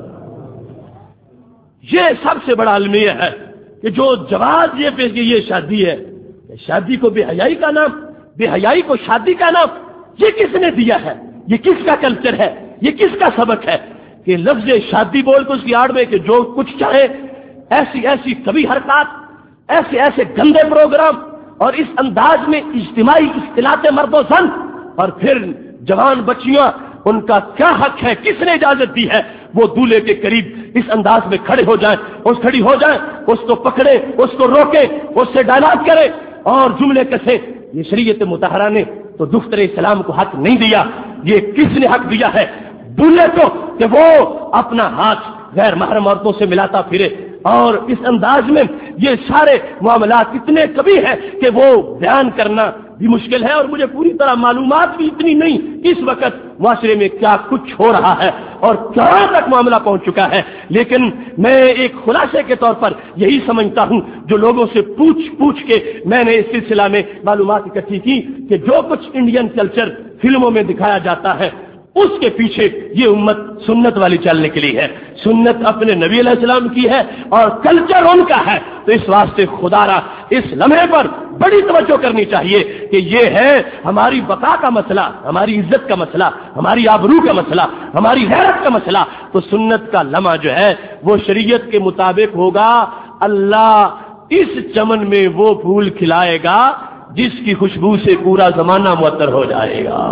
یہ سب سے بڑا المیہ ہے کہ جو جواز یہ پیش کی یہ شادی ہے، شادی کو بے حیائی کا نام، بے حیائی کو شادی کا نام، یہ کس نے دیا ہے؟ یہ کس کا کلچر ہے؟ یہ کس کا سبق ہے کہ لفظ شادی بول کو اس کی آڑ میں کہ جو کچھ چاہے ایسی کبھی حرکات، ایسے گندے پروگرام اور اس انداز میں اجتماعی اختلاط مرد و زن، اور پھر جوان بچیاں ان کا کیا حق ہے، کس نے اجازت دی ہے وہ دولہے کے قریب اس انداز میں کھڑی ہو جائیں، اس کو پکڑے، اس کو روکے، اس سے ڈائلاگ کرے اور جملے کسے۔ یہ شریعت مطہرہ نے تو دختر اسلام کو حق نہیں دیا. یہ کس نے حق دیا ہے؟ دولہے کو کہ وہ اپنا ہاتھ غیر محرم عورتوں سے ملاتا پھرے. اور اس انداز میں یہ سارے معاملات اتنے کبھی ہیں کہ وہ بیان کرنا بھی مشکل ہے، اور مجھے پوری طرح معلومات بھی اتنی نہیں اس وقت معاشرے میں کیا کچھ ہو رہا ہے اور کہاں تک معاملہ پہنچ چکا ہے. لیکن میں ایک خلاصے کے طور پر یہی سمجھتا ہوں، جو لوگوں سے پوچھ کے میں نے اس سلسلہ میں معلومات اکٹھی کی، کہ جو کچھ انڈین کلچر فلموں میں دکھایا جاتا ہے اس کے پیچھے یہ امت سنت والی چلنے کے لیے ہے. سنت اپنے نبی علیہ السلام کی ہے اور کلچر ان کا ہے. تو اس واسطے خدا را اس لمحے پر بڑی توجہ کرنی چاہیے کہ یہ ہے ہماری بقا کا مسئلہ، ہماری عزت کا مسئلہ، ہماری آبرو کا مسئلہ، ہماری غیرت کا مسئلہ. تو سنت کا لمحہ جو ہے وہ شریعت کے مطابق ہوگا. اللہ اس چمن میں وہ پھول کھلائے گا جس کی خوشبو سے پورا زمانہ معطر ہو جائے گا.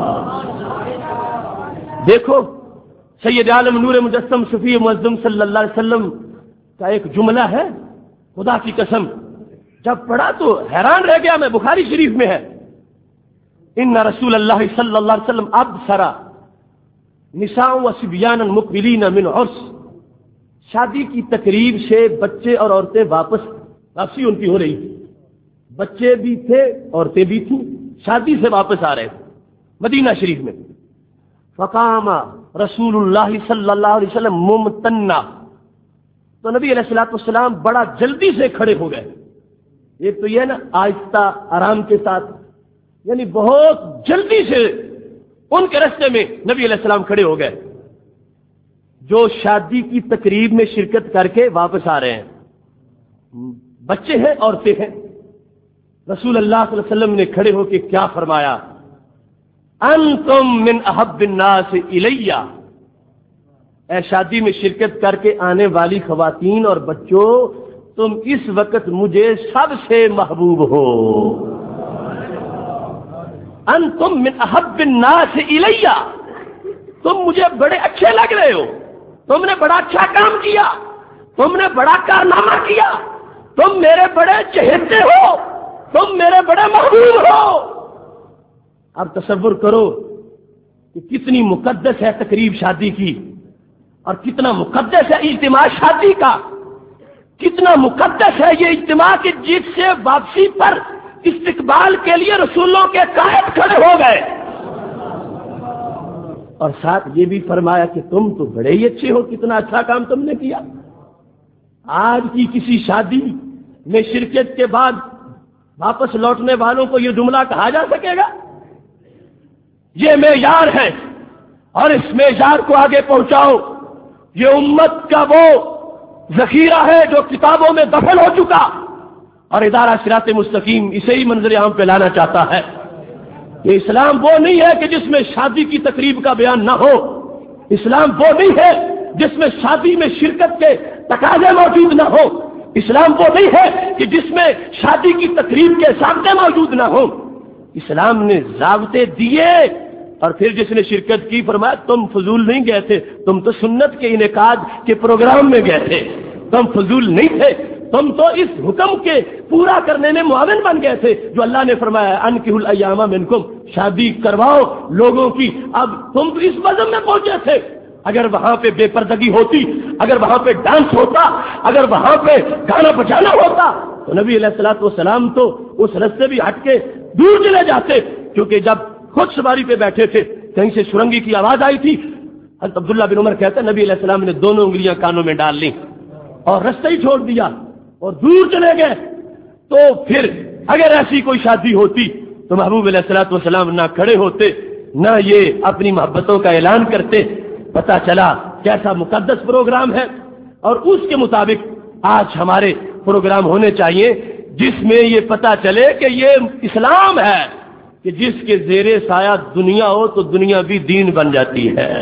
دیکھو سید عالم نور مجسم شفیع معظم صلی اللہ علیہ وسلم کا ایک جملہ ہے، خدا کی قسم جب پڑھا تو حیران رہ گیا میں. بخاری شریف میں ہے، ان رسول اللہ صلی اللہ علیہ وسلم ابصر نساء و صبیانا مقبلین من عرس. شادی کی تقریب سے بچے اور عورتیں واپسی ان کی ہو رہی تھی. بچے بھی تھے، عورتیں بھی تھیں، شادی سے واپس آ رہے تھے مدینہ شریف میں. فقام رسول اللہ صلی اللہ علیہ وسلم ممتنا. تو نبی علیہ الصلوۃ والسلام بڑا جلدی سے کھڑے ہو گئے. ایک تو یہ نا آہستہ آرام کے ساتھ، یعنی بہت جلدی سے ان کے راستے میں نبی علیہ السلام کھڑے ہو گئے. جو شادی کی تقریب میں شرکت کر کے واپس آ رہے ہیں، بچے ہیں، عورتیں ہیں. رسول اللہ صلی اللہ علیہ وسلم نے کھڑے ہو کے کیا فرمایا؟ انتم من احب الناس الیہ. اے شادی میں شرکت کر کے آنے والی خواتین اور بچوں، تم اس وقت مجھے سب سے محبوب ہو. انتم من احب الناس الیہ، تم مجھے بڑے اچھے لگ رہے ہو، تم نے بڑا اچھا کام کیا، تم نے بڑا کارنامہ کیا، تم میرے بڑے چہیتے ہو، تم میرے بڑے محبوب ہو. اب تصور کرو کہ کتنی مقدس ہے تقریب شادی کی، اور کتنا مقدس ہے اجتماع شادی کا. کتنا مقدس ہے یہ اجتماع کہ جس سے واپسی پر استقبال کے لیے رسولوں کے قائد کھڑے ہو گئے. اور ساتھ یہ بھی فرمایا کہ تم تو بڑے ہی اچھے ہو، کتنا اچھا کام تم نے کیا. آج کی کسی شادی میں شرکت کے بعد واپس لوٹنے والوں کو یہ جملہ کہا جا سکے گا؟ یہ معیار ہے، اور اس معیار کو آگے پہنچاؤ. یہ امت کا وہ ذخیرہ ہے جو کتابوں میں دفن ہو چکا، اور ادارہ صراط مستقیم اسے ہی منظر عام پہ لانا چاہتا ہے. یہ اسلام وہ نہیں ہے کہ جس میں شادی کی تقریب کا بیان نہ ہو. اسلام وہ نہیں ہے جس میں شادی میں شرکت کے تقاضے موجود نہ ہو. اسلام وہ نہیں ہے کہ جس میں شادی کی تقریب کے ضابطے موجود نہ ہو. اسلام نے ضابطے دیے، اور پھر جس نے شرکت کی فرمایا تم فضول نہیں گئے تھے، تم تو سنت کے انعقاد کے پروگرام میں گئے تھے، تم فضول نہیں تھے، تم تو اس حکم کے پورا کرنے میں معاون بن گئے تھے جو اللہ نے فرمایا انکحوا الایام منکم، شادی کرواؤ لوگوں کی. اب تم تو اس بزم میں پہنچے تھے. اگر وہاں پہ بے پردگی ہوتی، اگر وہاں پہ ڈانس ہوتا، اگر وہاں پہ گانا بجانا ہوتا تو نبی علیہ الصلوۃ والسلام تو اس راستے بھی ہٹ کے دور چلے جاتے. کیونکہ جب خود سواری پہ بیٹھے تھے کہیں سے سرنگی کی آواز آئی تھی. حضرت عبداللہ بن عمر کہتے ہیں نبی علیہ السلام نے دونوں انگلیاں کانوں میں ڈال لیں اور رستہ ہی چھوڑ دیا اور دور چلے گئے. تو پھر اگر ایسی کوئی شادی ہوتی تو محبوب علیہ الصلوۃ والسلام نہ کھڑے ہوتے، نہ یہ اپنی محبتوں کا اعلان کرتے. پتہ چلا کیسا مقدس پروگرام ہے. اور اس کے مطابق آج ہمارے پروگرام ہونے چاہیے جس میں یہ پتہ چلے کہ یہ اسلام ہے کہ جس کے زیر سایہ دنیا ہو تو دنیا بھی دین بن جاتی ہے.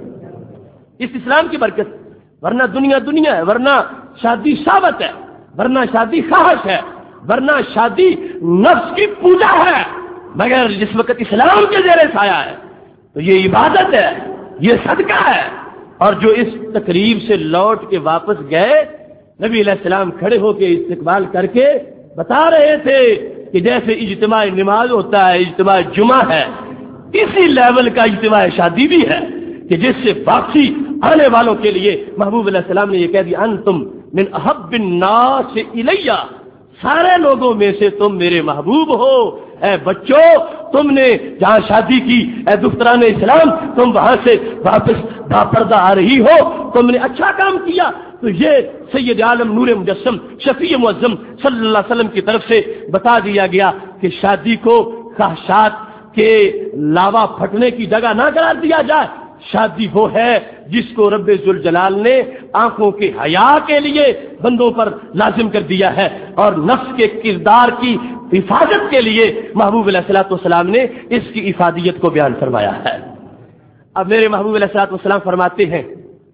اس اسلام کی برکت. ورنہ دنیا دنیا ہے، ورنہ شادی شہوت ہے، ورنہ شادی خواہش ہے، ورنہ شادی نفس کی پوجا ہے. مگر جس وقت اسلام کے زیر سایہ ہے تو یہ عبادت ہے، یہ صدقہ ہے. اور جو اس تقریب سے لوٹ کے واپس گئے، نبی علیہ السلام کھڑے ہو کے استقبال کر کے بتا رہے تھے کہ جیسے اجتماع نماز ہوتا ہے، اجتماع جمعہ ہے، اسی لیول کا اجتماع شادی بھی ہے کہ جس سے باقی آنے والوں کے لیے محبوب علیہ السلام نے یہ کہہ دیا انتم من احب الناس الیہ، سارے لوگوں میں سے تم میرے محبوب ہو۔ اے بچوں، تم نے جہاں شادی کی، اے دختران اسلام، تم وہاں سے واپس باپردہ آ رہی ہو، تم نے اچھا کام کیا۔ تو یہ سید عالم نور مجسم شفیع معظم صلی اللہ علیہ وسلم کی طرف سے بتا دیا گیا کہ شادی کو خواہشات کے لاوا پھٹنے کی جگہ نہ قرار دیا جائے۔ شادی وہ ہے جس کو رب ذوالجلال نے آنکھوں کے حیا کے لیے بندوں پر لازم کر دیا ہے، اور نفس کے کردار کی حفاظت کے لیے محبوب علیہ الصلوۃ والسلام نے اس کی افادیت کو بیان فرمایا ہے۔ اب میرے محبوب علیہ الصلوۃ والسلام فرماتے ہیں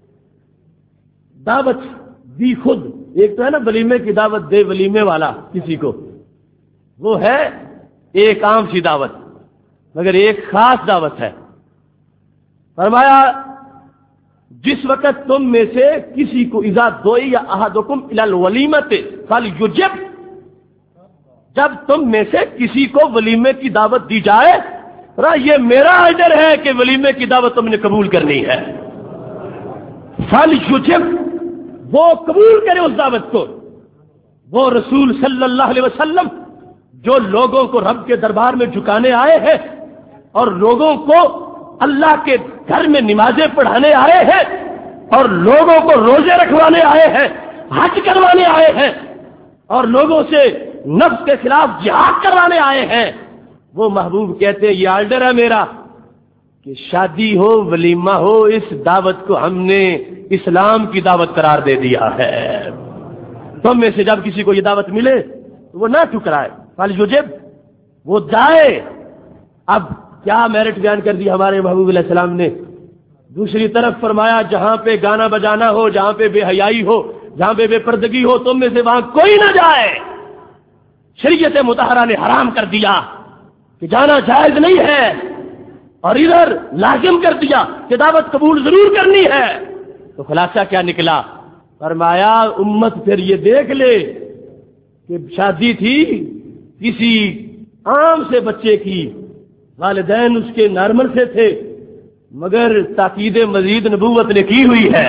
دعوت دی خود، ایک تو ہے نا ولیمے کی دعوت دے ولیمے والا کسی کو، وہ ہے ایک عام سی دعوت، مگر ایک خاص دعوت ہے۔ فرمایا جس وقت تم میں سے کسی کو اذا دعی احدکم الی الولیمۃ فلیجب، جب تم میں سے کسی کو ولیمے کی دعوت دی جائے، یہ میرا اجر ہے کہ ولیمے کی دعوت تم نے قبول کرنی ہے۔ فلیجب، وہ قبول کرے اس دعوت کو۔ وہ رسول صلی اللہ علیہ وسلم جو لوگوں کو رب کے دربار میں جھکانے آئے ہیں اور لوگوں کو اللہ کے گھر میں نمازیں پڑھانے آئے ہیں اور لوگوں کو روزے رکھوانے آئے ہیں، حج کروانے آئے ہیں اور لوگوں سے نفس کے خلاف جہاد کروانے آئے ہیں، وہ محبوب کہتے ہیں یہ آرڈر ہے میرا کہ شادی ہو ولیمہ ہو، اس دعوت کو ہم نے اسلام کی دعوت قرار دے دیا ہے۔ تم میں سے جب کسی کو یہ دعوت ملے تو وہ نہ ٹھکرائے، فلیجب، وہ جائے۔ اب کیا میرٹ بیان کر دی ہمارے محبوب علیہ السلام نے۔ دوسری طرف فرمایا جہاں پہ گانا بجانا ہو، جہاں پہ بے حیائی ہو، جہاں پہ بے پردگی ہو، تم میں سے وہاں کوئی نہ جائے۔ شریعت مطہرہ نے حرام کر دیا کہ جانا جائز نہیں ہے، اور ادھر لازم کر دیا کہ دعوت قبول ضرور کرنی ہے۔ تو خلاصہ کیا نکلا؟ فرمایا امت پھر یہ دیکھ لے کہ شادی تھی کسی عام سے بچے کی، والدین اس کے نارمل سے تھے، مگر تاکید مزید نبوت نے کی ہوئی ہے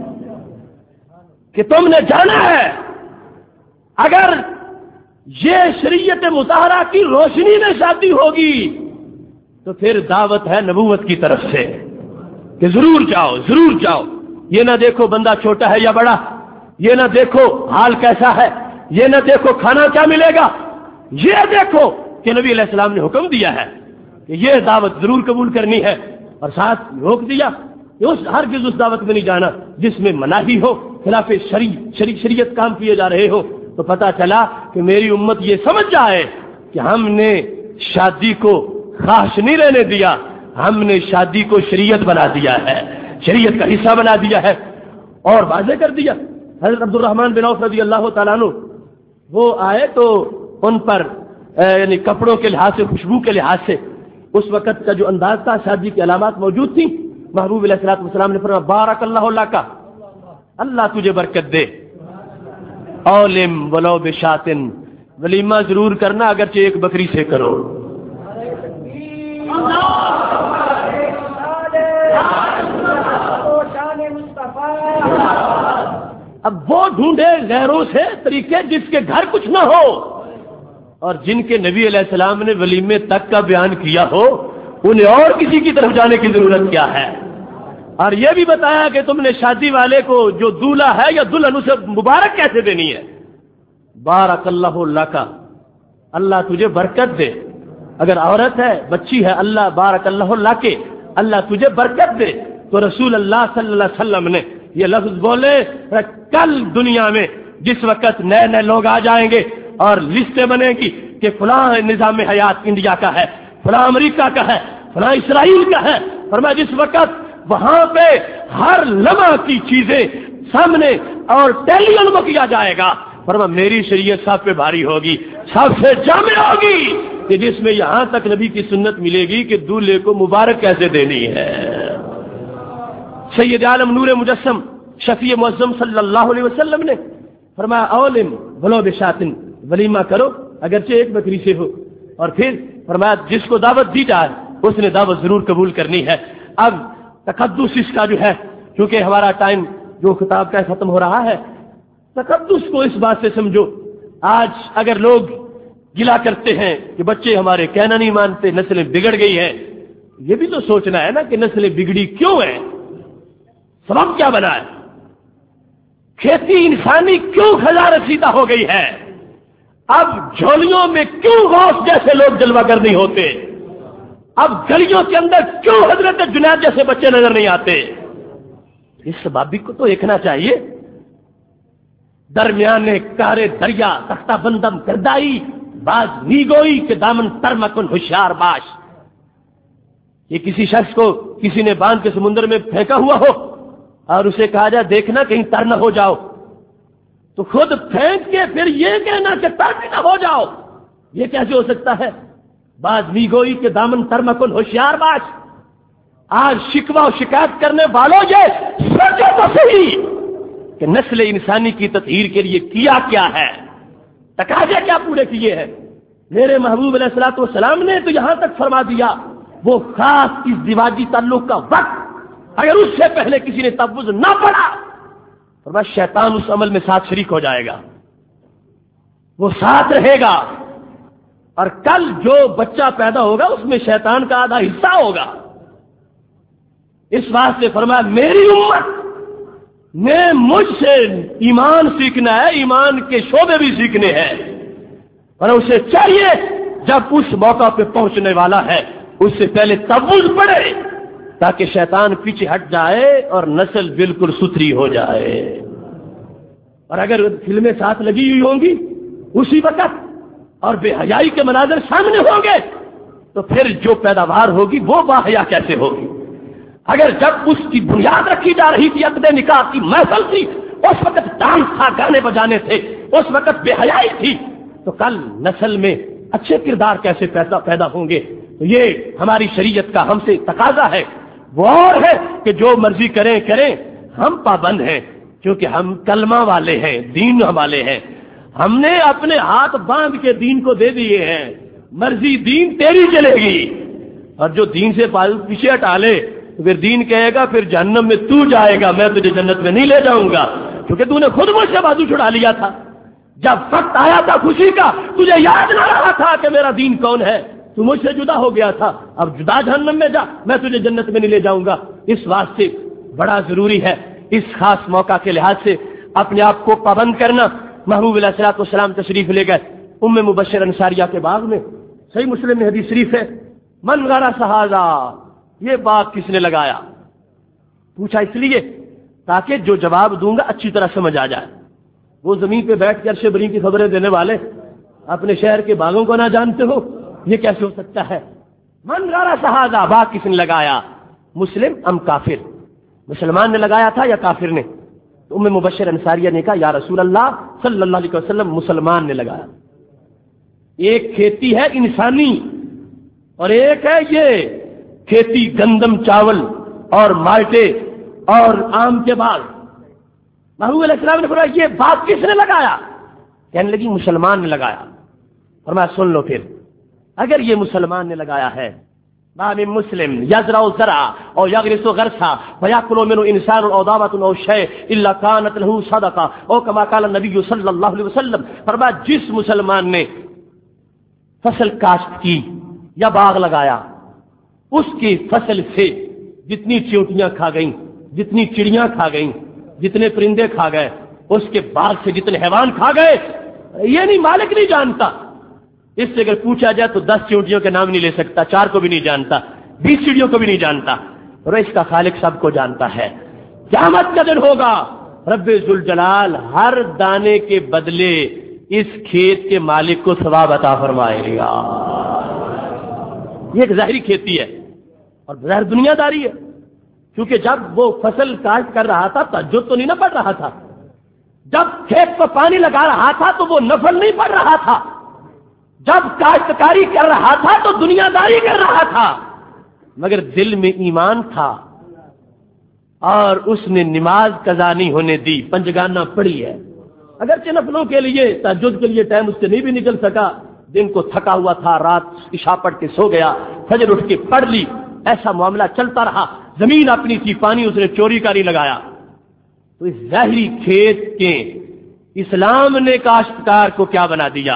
کہ تم نے جانا ہے۔ اگر یہ شریعت مطہرہ کی روشنی میں شادی ہوگی تو پھر دعوت ہے نبوت کی طرف سے کہ ضرور جاؤ، ضرور جاؤ۔ یہ نہ دیکھو بندہ چھوٹا ہے یا بڑا، یہ نہ دیکھو حال کیسا ہے، یہ نہ دیکھو کھانا کیا ملے گا، یہ دیکھو کہ نبی علیہ السلام نے حکم دیا ہے کہ یہ دعوت ضرور قبول کرنی ہے، اور ساتھ روک دیا کہ ہرگز اس دعوت میں نہیں جانا جس میں مناہی ہو، خلاف شریعت کام کیے جا رہے ہو۔ تو پتہ چلا کہ میری امت یہ سمجھ جائے کہ ہم نے شادی کو خواہش نہیں رہنے دیا، ہم نے شادی کو شریعت بنا دیا ہے، شریعت کا حصہ بنا دیا ہے، اور واضح کر دیا۔ حضرت عبد الرحمن بن عوف رضی اللہ تعالیٰ عنہ وہ آئے تو ان پر یعنی کپڑوں کے لحاظ سے، خوشبو کے لحاظ سے اس وقت کا جو انداز تھا، شادی کی علامات موجود تھیں۔ محبوب علیہ الصلوۃ والسلام نے فرمایا بارک اللہ لک، اللہ تجھے برکت دے، اولم ولو بشاتن، ولیمہ ضرور کرنا اگرچہ ایک بکری سے کرو۔ اب وہ ڈھونڈے غیروں سے طریقے جس کے گھر کچھ نہ ہو، اور جن کے نبی علیہ السلام نے ولیمے تک کا بیان کیا ہو، انہیں اور کسی کی طرف جانے کی ضرورت کیا ہے؟ اور یہ بھی بتایا کہ تم نے شادی والے کو جو دولہا ہے یا دلہن اسے مبارک کیسے دینی ہے۔ بارک اللہ لک، اللہ تجھے برکت دے۔ اگر عورت ہے، بچی ہے، اللہ بارک اللہ لک، اللہ تجھے برکت دے۔ تو رسول اللہ صلی اللہ علیہ وسلم نے یہ لفظ بولے، کل دنیا میں جس وقت نئے نئے لوگ آ جائیں گے اور لسٹیں بنے گی کہ فلاں نظام حیات انڈیا کا ہے، فلاں امریکہ کا ہے، فلاں اسرائیل کا ہے، فرمایا جس وقت وہاں پہ ہر لمحہ کی چیزیں سامنے اور ٹیلی علم کیا جائے گا، فرمایا میری شریعت سب پہ بھاری ہوگی، سب سے جامع ہوگی، کہ جس میں یہاں تک نبی کی سنت ملے گی کہ دولہے کو مبارک کیسے دینی ہے۔ سید عالم نور مجسم شفیع معظم صلی اللہ علیہ وسلم نے فرمایا اولم ولو بشاتن، ولیمہ کرو اگرچہ ایک بکری سے ہو. اور پھر فرمایا جس کو دعوت دی جائے اس نے دعوت ضرور قبول کرنی ہے. اب تقدس اس کا جو ہے، کیونکہ ہمارا ٹائم جو خطاب کا ختم ہو رہا ہے، تقدس کو اس بات سے سمجھو. آج اگر لوگ گلا کرتے ہیں کہ بچے ہمارے کہنا نہیں مانتے، نسلیں بگڑ گئی ہیں، یہ بھی تو سوچنا ہے نا کہ نسلیں بگڑی کیوں ہیں، سبب کیا بنا ہے. کھیتی انسانی کیوں خزانہ رسیدہ ہو گئی ہے؟ اب جھولیوں میں کیوں غوث جیسے لوگ جلوہ گر نہیں ہوتے؟ اب گلیوں کے اندر کیوں حضرت جنید جیسے بچے نظر نہیں آتے؟ اس سبابی کو تو دیکھنا چاہیے. درمیان کارے دریا تختہ بندم کردائی باز نیگوئی کے دامن ترمکن ہوشیار باش. یہ کسی شخص کو کسی نے باندھ کے سمندر میں پھینکا ہوا ہو اور اسے کہا جائے دیکھنا کہیں تر نہ ہو جاؤ، تو خود پھینک کے پھر یہ کہنا کہ تر بھی نہ ہو جاؤ، یہ کیسے ہو سکتا ہے؟ باز نیگوئی کے دامن ترمکن ہوشیار باش. آج شکوہ و شکایت کرنے والوں یہ سوچو تو صحیح کہ نسل انسانی کی تطہیر کے لیے کیا کیا ہے، تقاضے کیا پورے کیے ہیں. میرے محبوب علیہ الصلوۃ والسلام نے تو یہاں تک فرما دیا وہ خاص ازدواجی تعلق کا وقت اگر اس سے پہلے کسی نے تفویض نہ پڑا تو بس شیطان اس عمل میں ساتھ شریک ہو جائے گا، وہ ساتھ رہے گا، اور کل جو بچہ پیدا ہوگا اس میں شیطان کا آدھا حصہ ہوگا. اس واسطے فرمایا میری امت نے مجھ سے ایمان سیکھنا ہے، ایمان کے شعبے بھی سیکھنے ہیں، اور اسے چاہیے جب اس موقع پہ پہنچنے والا ہے اس سے پہلے تفویض پڑے تاکہ شیطان پیچھے ہٹ جائے اور نسل بالکل ستھری ہو جائے. اور اگر فلمیں ساتھ لگی ہوئی ہوں گی اسی وقت اور بے حیائی کے مناظر سامنے ہوں گے تو پھر جو پیداوار ہوگی وہ باحیا کیسے ہوگی؟ اگر جب اس کی بنیاد رکھی جا رہی تھی عقد نکاح کی محفل تھی، اس وقت ڈانس تھا، گانے بجانے تھے، اس وقت بے حیائی تھی، تو کل نسل میں اچھے کردار کیسے پیدا ہوں گے؟ تو یہ ہماری شریعت کا ہم سے تقاضا ہے. وہ اور ہے کہ جو مرضی کریں ہم پابند ہیں کیونکہ ہم کلمہ والے ہیں، دین والے ہیں. ہم نے اپنے ہاتھ باندھ کے دین کو دے دیے ہیں، مرضی دین تیری چلے گی. اور جو دین سے پیچھے ہٹا لے تو پھر دین کہے گا پھر جہنم میں تو جائے گا، میں تجھے جنت میں نہیں لے جاؤں گا، کیونکہ تو نے خود مجھ سے بازو چھڑا لیا تھا. جب وقت آیا تھا خوشی کا تجھے یاد نہ رہا تھا کہ میرا دین کون ہے، تو مجھ سے جدا ہو گیا تھا، اب جدا جہنم میں جا، میں تجھے جنت میں نہیں لے جاؤں گا. اس واسطے بڑا ضروری ہے اس خاص موقع کے لحاظ سے اپنے آپ کو پابند کرنا. محبوب علیہ الصلوۃ والسلام تشریف لے گئے ام مبشر انصاریہ کے باغ میں. صحیح مسلم میں حدیث شریف ہے من غرس ھذا، یہ باغ کس نے لگایا؟ پوچھا اس لیے تاکہ جو جواب دوں گا اچھی طرح سمجھ آ جائے. وہ زمین پہ بیٹھ کر عرش بری کی خبریں دینے والے اپنے شہر کے باغوں کو نہ جانتے ہو، یہ کیسے ہو سکتا ہے؟ من غرس ھذا، باغ کس نے لگایا؟ مسلم ام کافر؟ مسلمان نے لگایا تھا یا کافر نے؟ تو ام مبشر انصاریہ نے کہا یا رسول اللہ صلی اللہ علیہ وسلم مسلمان نے لگایا. ایک کھیتی ہے انسانی اور ایک ہے یہ کھیتی گندم چاول اور مالٹے اور آم کے باغ. محبوب علیہ السلام نے فرمایا یہ باغ کس نے لگایا؟ کہنے لگی مسلمان نے لگایا. فرمایا سن لو پھر اگر یہ مسلمان نے لگایا ہے ما من مسلم یزرع زرعا او یغرس غرسا فیاکل منه انسان او دابۃ او شیء الا كانت له صدقہ او کما قال النبی صلی اللہ علیہ وسلم. فرمایا جس مسلمان نے فصل کاشت کی یا باغ لگایا اس کی فصل سے جتنی چیونٹیاں کھا گئیں، جتنی چڑیاں کھا گئیں، جتنے پرندے کھا گئے، اس کے باغ سے جتنے حیوان کھا گئے، یہ نہیں مالک نہیں جانتا. اس سے اگر پوچھا جائے تو 10 چیونٹیوں کے نام نہیں لے سکتا، 4 کو بھی نہیں جانتا، 20 چڑیوں کو بھی نہیں جانتا، اور اس کا خالق سب کو جانتا ہے. قیامت کا دن ہوگا رب ذوالجلال ہر دانے کے بدلے اس کھیت کے مالک کو ثواب عطا فرمائے گا. یہ ایک ظاہری کھیتی ہے اور ظاہر دنیا داری ہے، کیونکہ جب وہ فصل کاشت کر رہا تھا تہجد تو نہیں نہ پڑھ رہا تھا، جب کھیت پر پانی لگا رہا تھا تو وہ نفل نہیں پڑھ رہا تھا، جب کاشتکاری کر رہا تھا تو دنیا داری کر رہا تھا، مگر دل میں ایمان تھا اور اس نے نماز قضا نہیں ہونے دی، پنجگانہ پڑھی ہے. اگرچہ نفلوں کے لیے تہجد کے لیے ٹائم اس سے نہیں بھی نکل سکا دن کو تھکا ہوا تھا، رات عشاء پڑھ کے سو گیا، فجر اٹھ کے پڑھ لی، ایسا معاملہ چلتا رہا، زمین اپنی تھی، پانی اس نے چوری کا نہیں لگایا۔ تو اس ظاہری کھیت کے اسلام نے کاشتکار کو کیا بنا دیا؟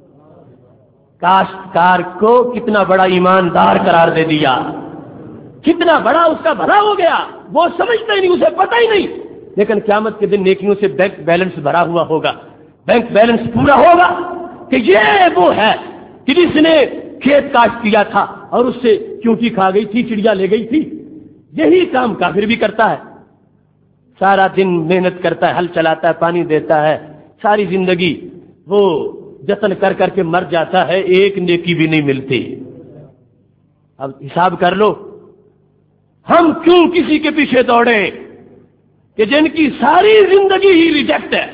کاشتکار کو کتنا بڑا ایماندار قرار دے دیا، کتنا بڑا اس کا بھلا ہو گیا، وہ سمجھتا ہی نہیں، اسے پتہ ہی نہیں، لیکن قیامت کے دن نیکیوں سے بینک بیلنس بھرا ہوا ہوگا، بینک بیلنس پورا ہوگا کہ یہ وہ ہے کہ جس نے کھیت کاشت کیا تھا اور اس سے چونٹی کھا گئی تھی، چڑیا لے گئی تھی۔ یہی کام کافر بھی کرتا ہے، سارا دن محنت کرتا ہے، ہل چلاتا ہے، پانی دیتا ہے، ساری زندگی وہ جتن کر کر کے مر جاتا ہے، ایک نیکی بھی نہیں ملتی۔ اب حساب کر لو، ہم کیوں کسی کے پیچھے دوڑیں کہ جن کی ساری زندگی ہی ریجیکٹ ہے،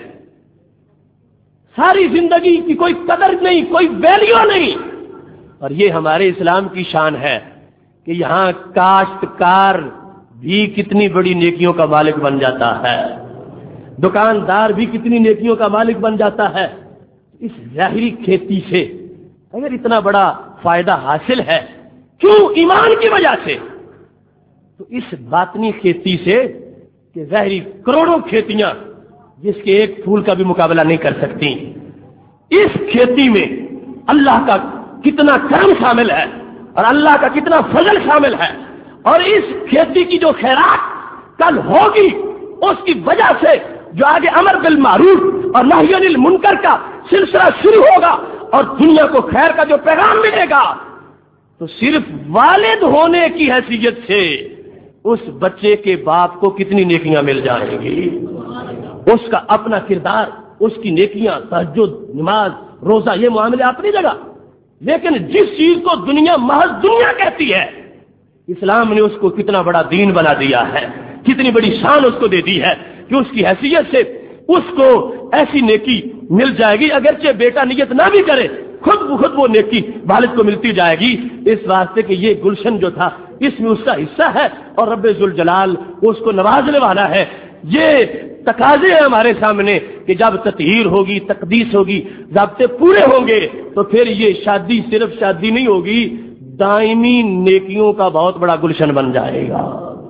ساری زندگی کی کوئی قدر نہیں، کوئی ویلیو نہیں۔ اور یہ ہمارے اسلام کی شان ہے کہ یہاں کاشتکار بھی کتنی بڑی نیکیوں کا مالک بن جاتا ہے، دکاندار بھی کتنی نیکیوں کا مالک بن جاتا ہے۔ اس ظاہری کھیتی سے اگر اتنا بڑا فائدہ حاصل ہے، کیوں؟ ایمان کی وجہ سے۔ تو اس باطنی کھیتی سے کہ ظاہری کروڑوں کھیتیاں جس کے ایک پھول کا بھی مقابلہ نہیں کر سکتی، اس کھیتی میں اللہ کا کتنا کرم شامل ہے اور اللہ کا کتنا فضل شامل ہے، اور اس کھیتی کی جو خیرات کل ہوگی اس کی وجہ سے جو آگے امر بالمعروف اور نہی عن المنکر کا سلسلہ شروع ہوگا اور دنیا کو خیر کا جو پیغام ملے گا، تو صرف والد ہونے کی حیثیت سے اس بچے کے باپ کو کتنی نیکیاں مل جائیں گی، اس کا اپنا کردار، اس کی نیکیاں، تہجد، نماز، روزہ، یہ معاملے اپنی جگہ، لیکن جس چیز کو دنیا محض دنیا کہتی ہے، اسلام نے اس کو کتنا بڑا دین بنا دیا ہے، کتنی بڑی شان اس کو دے دی ہے کہ اس کی حیثیت سے اس کو ایسی نیکی مل جائے گی، اگرچہ بیٹا نیت نہ بھی کرے، خود بخود وہ نیکی والد کو ملتی جائے گی، اس واسطے کہ یہ گلشن جو تھا اس میں اس کا حصہ ہے اور رب ذوالجلال اس کو نوازنے والا ہے۔ یہ تقاضے ہیں ہمارے سامنے کہ جب تطہیر ہوگی، تقدیس ہوگی، ضابطے پورے ہوں گے تو پھر یہ شادی صرف شادی نہیں ہوگی، دائمی نیکیوں کا بہت بڑا گلشن بن جائے گا۔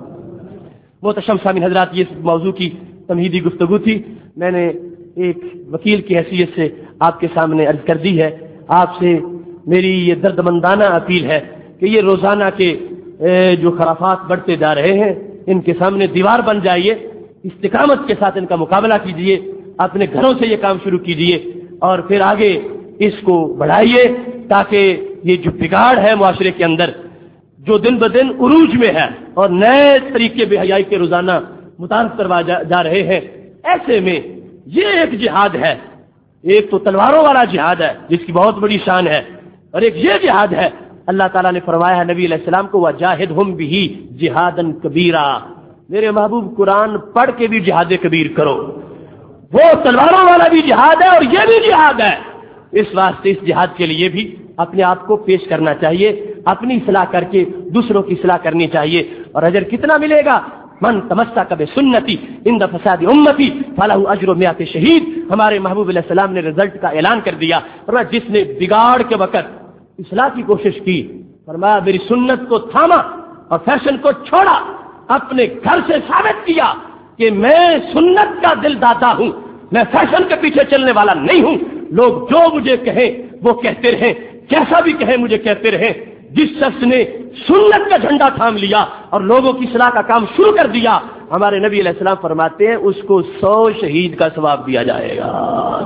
محترم سامعین حضرات، یہ موضوع کی تمہیدی گفتگو تھی، میں نے ایک وکیل کی حیثیت سے آپ کے سامنے عرض کر دی ہے۔ آپ سے میری یہ دردمندانہ اپیل ہے کہ یہ روزانہ کے جو خرافات بڑھتے جا رہے ہیں، ان کے سامنے دیوار بن جائیے، استقامت کے ساتھ ان کا مقابلہ کیجیے، اپنے گھروں سے یہ کام شروع کیجیے اور پھر آگے اس کو بڑھائیے، تاکہ یہ جو بگاڑ ہے معاشرے کے اندر جو دن بدن عروج میں ہے اور نئے طریقے بے حیائی کے روزانہ متعارف کروا جا رہے ہیں، ایسے میں یہ ایک جہاد ہے، ایک تو تلواروں والا جہاد ہے جس کی بہت بڑی شان ہے، اور ایک یہ جہاد ہے اللہ تعالیٰ نے فرمایا ہے نبی علیہ السلام کو وَجَاهِدْهُمْ بِهِ جِهَادًا كَبِيرًا، میرے محبوب قرآن پڑھ کے بھی جہاد کبیر کرو، وہ تلواروں والا بھی جہاد ہے اور یہ بھی جہاد ہے۔ اس واسطے اس جہاد کے لیے بھی اپنے آپ کو پیش کرنا چاہیے، اپنی اصلاح کر کے دوسروں کی اصلاح کرنی چاہیے، اور اجر کتنا ملے گا؟ من تمسک بسنتی عند فساد امتی فلہ اجر مئات شہید۔ ہمارے محبوب علیہ السلام نے رزلٹ کا اعلان کر دیا، فرمایا جس نے بگاڑ کے وقت اصلاح کی کوشش کی، فرمایا میری سنت کو تھاما اور فیشن کو چھوڑا، اپنے گھر سے ثابت کیا کہ میں سنت کا دل داتا ہوں، میں فیشن کے پیچھے چلنے والا نہیں ہوں، لوگ جو مجھے کہیں وہ کہتے رہیں، جیسا بھی کہیں مجھے کہتے رہیں۔ جس شخص نے سنت کا جھنڈا تھام لیا اور لوگوں کی اصلاح کا کام شروع کر دیا، ہمارے نبی علیہ السلام فرماتے ہیں اس کو 100 شہید کا ثواب دیا جائے گا۔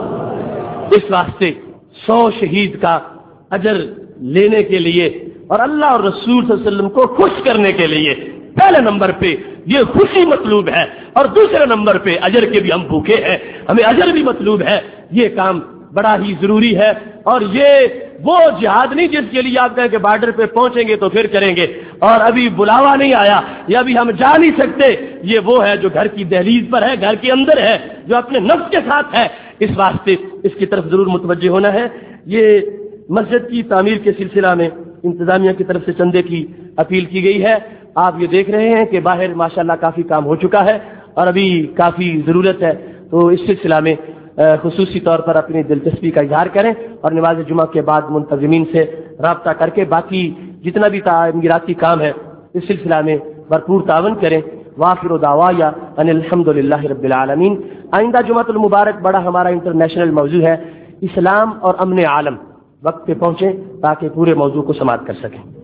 اس واسطے 100 شہید کا اجر لینے کے لیے اور اللہ اور رسول صلی اللہ علیہ وسلم کو خوش کرنے کے لیے پہلے نمبر پہ یہ خوشی مطلوب ہے، اور دوسرے نمبر پہ اجر کے بھی ہم بھوکے ہیں، ہمیں اجر بھی مطلوب ہے۔ یہ کام بڑا ہی ضروری ہے، اور یہ وہ جہاد نہیں جس کے لیے آپ کہیں کہ بارڈر پہ پہنچیں گے تو پھر کریں گے اور ابھی بلاوا نہیں آیا یا ابھی ہم جا نہیں سکتے، یہ وہ ہے جو گھر کی دہلیز پر ہے، گھر کے اندر ہے، جو اپنے نفس کے ساتھ ہے۔ اس واسطے اس کی طرف ضرور متوجہ ہونا ہے۔ یہ مسجد کی تعمیر کے سلسلہ میں انتظامیہ کی طرف سے چندے کی اپیل کی گئی ہے۔ آپ یہ دیکھ رہے ہیں کہ باہر ماشاءاللہ کافی کام ہو چکا ہے اور ابھی کافی ضرورت ہے، تو اس سلسلہ میں خصوصی طور پر اپنی دلچسپی کا اظہار کریں اور نماز جمعہ کے بعد منتظمین سے رابطہ کر کے باقی جتنا بھی تعمیراتی کام ہے اس سلسلہ میں بھرپور تعاون کریں. وآخر دعوایا ان الحمد للہ رب العالمین. آئندہ جمعۃ المبارک بڑا ہمارا انٹرنیشنل موضوع ہے اسلام اور امن عالم. وقت پہ پہنچیں تاکہ پورے موضوع کو سماعت کر سکیں.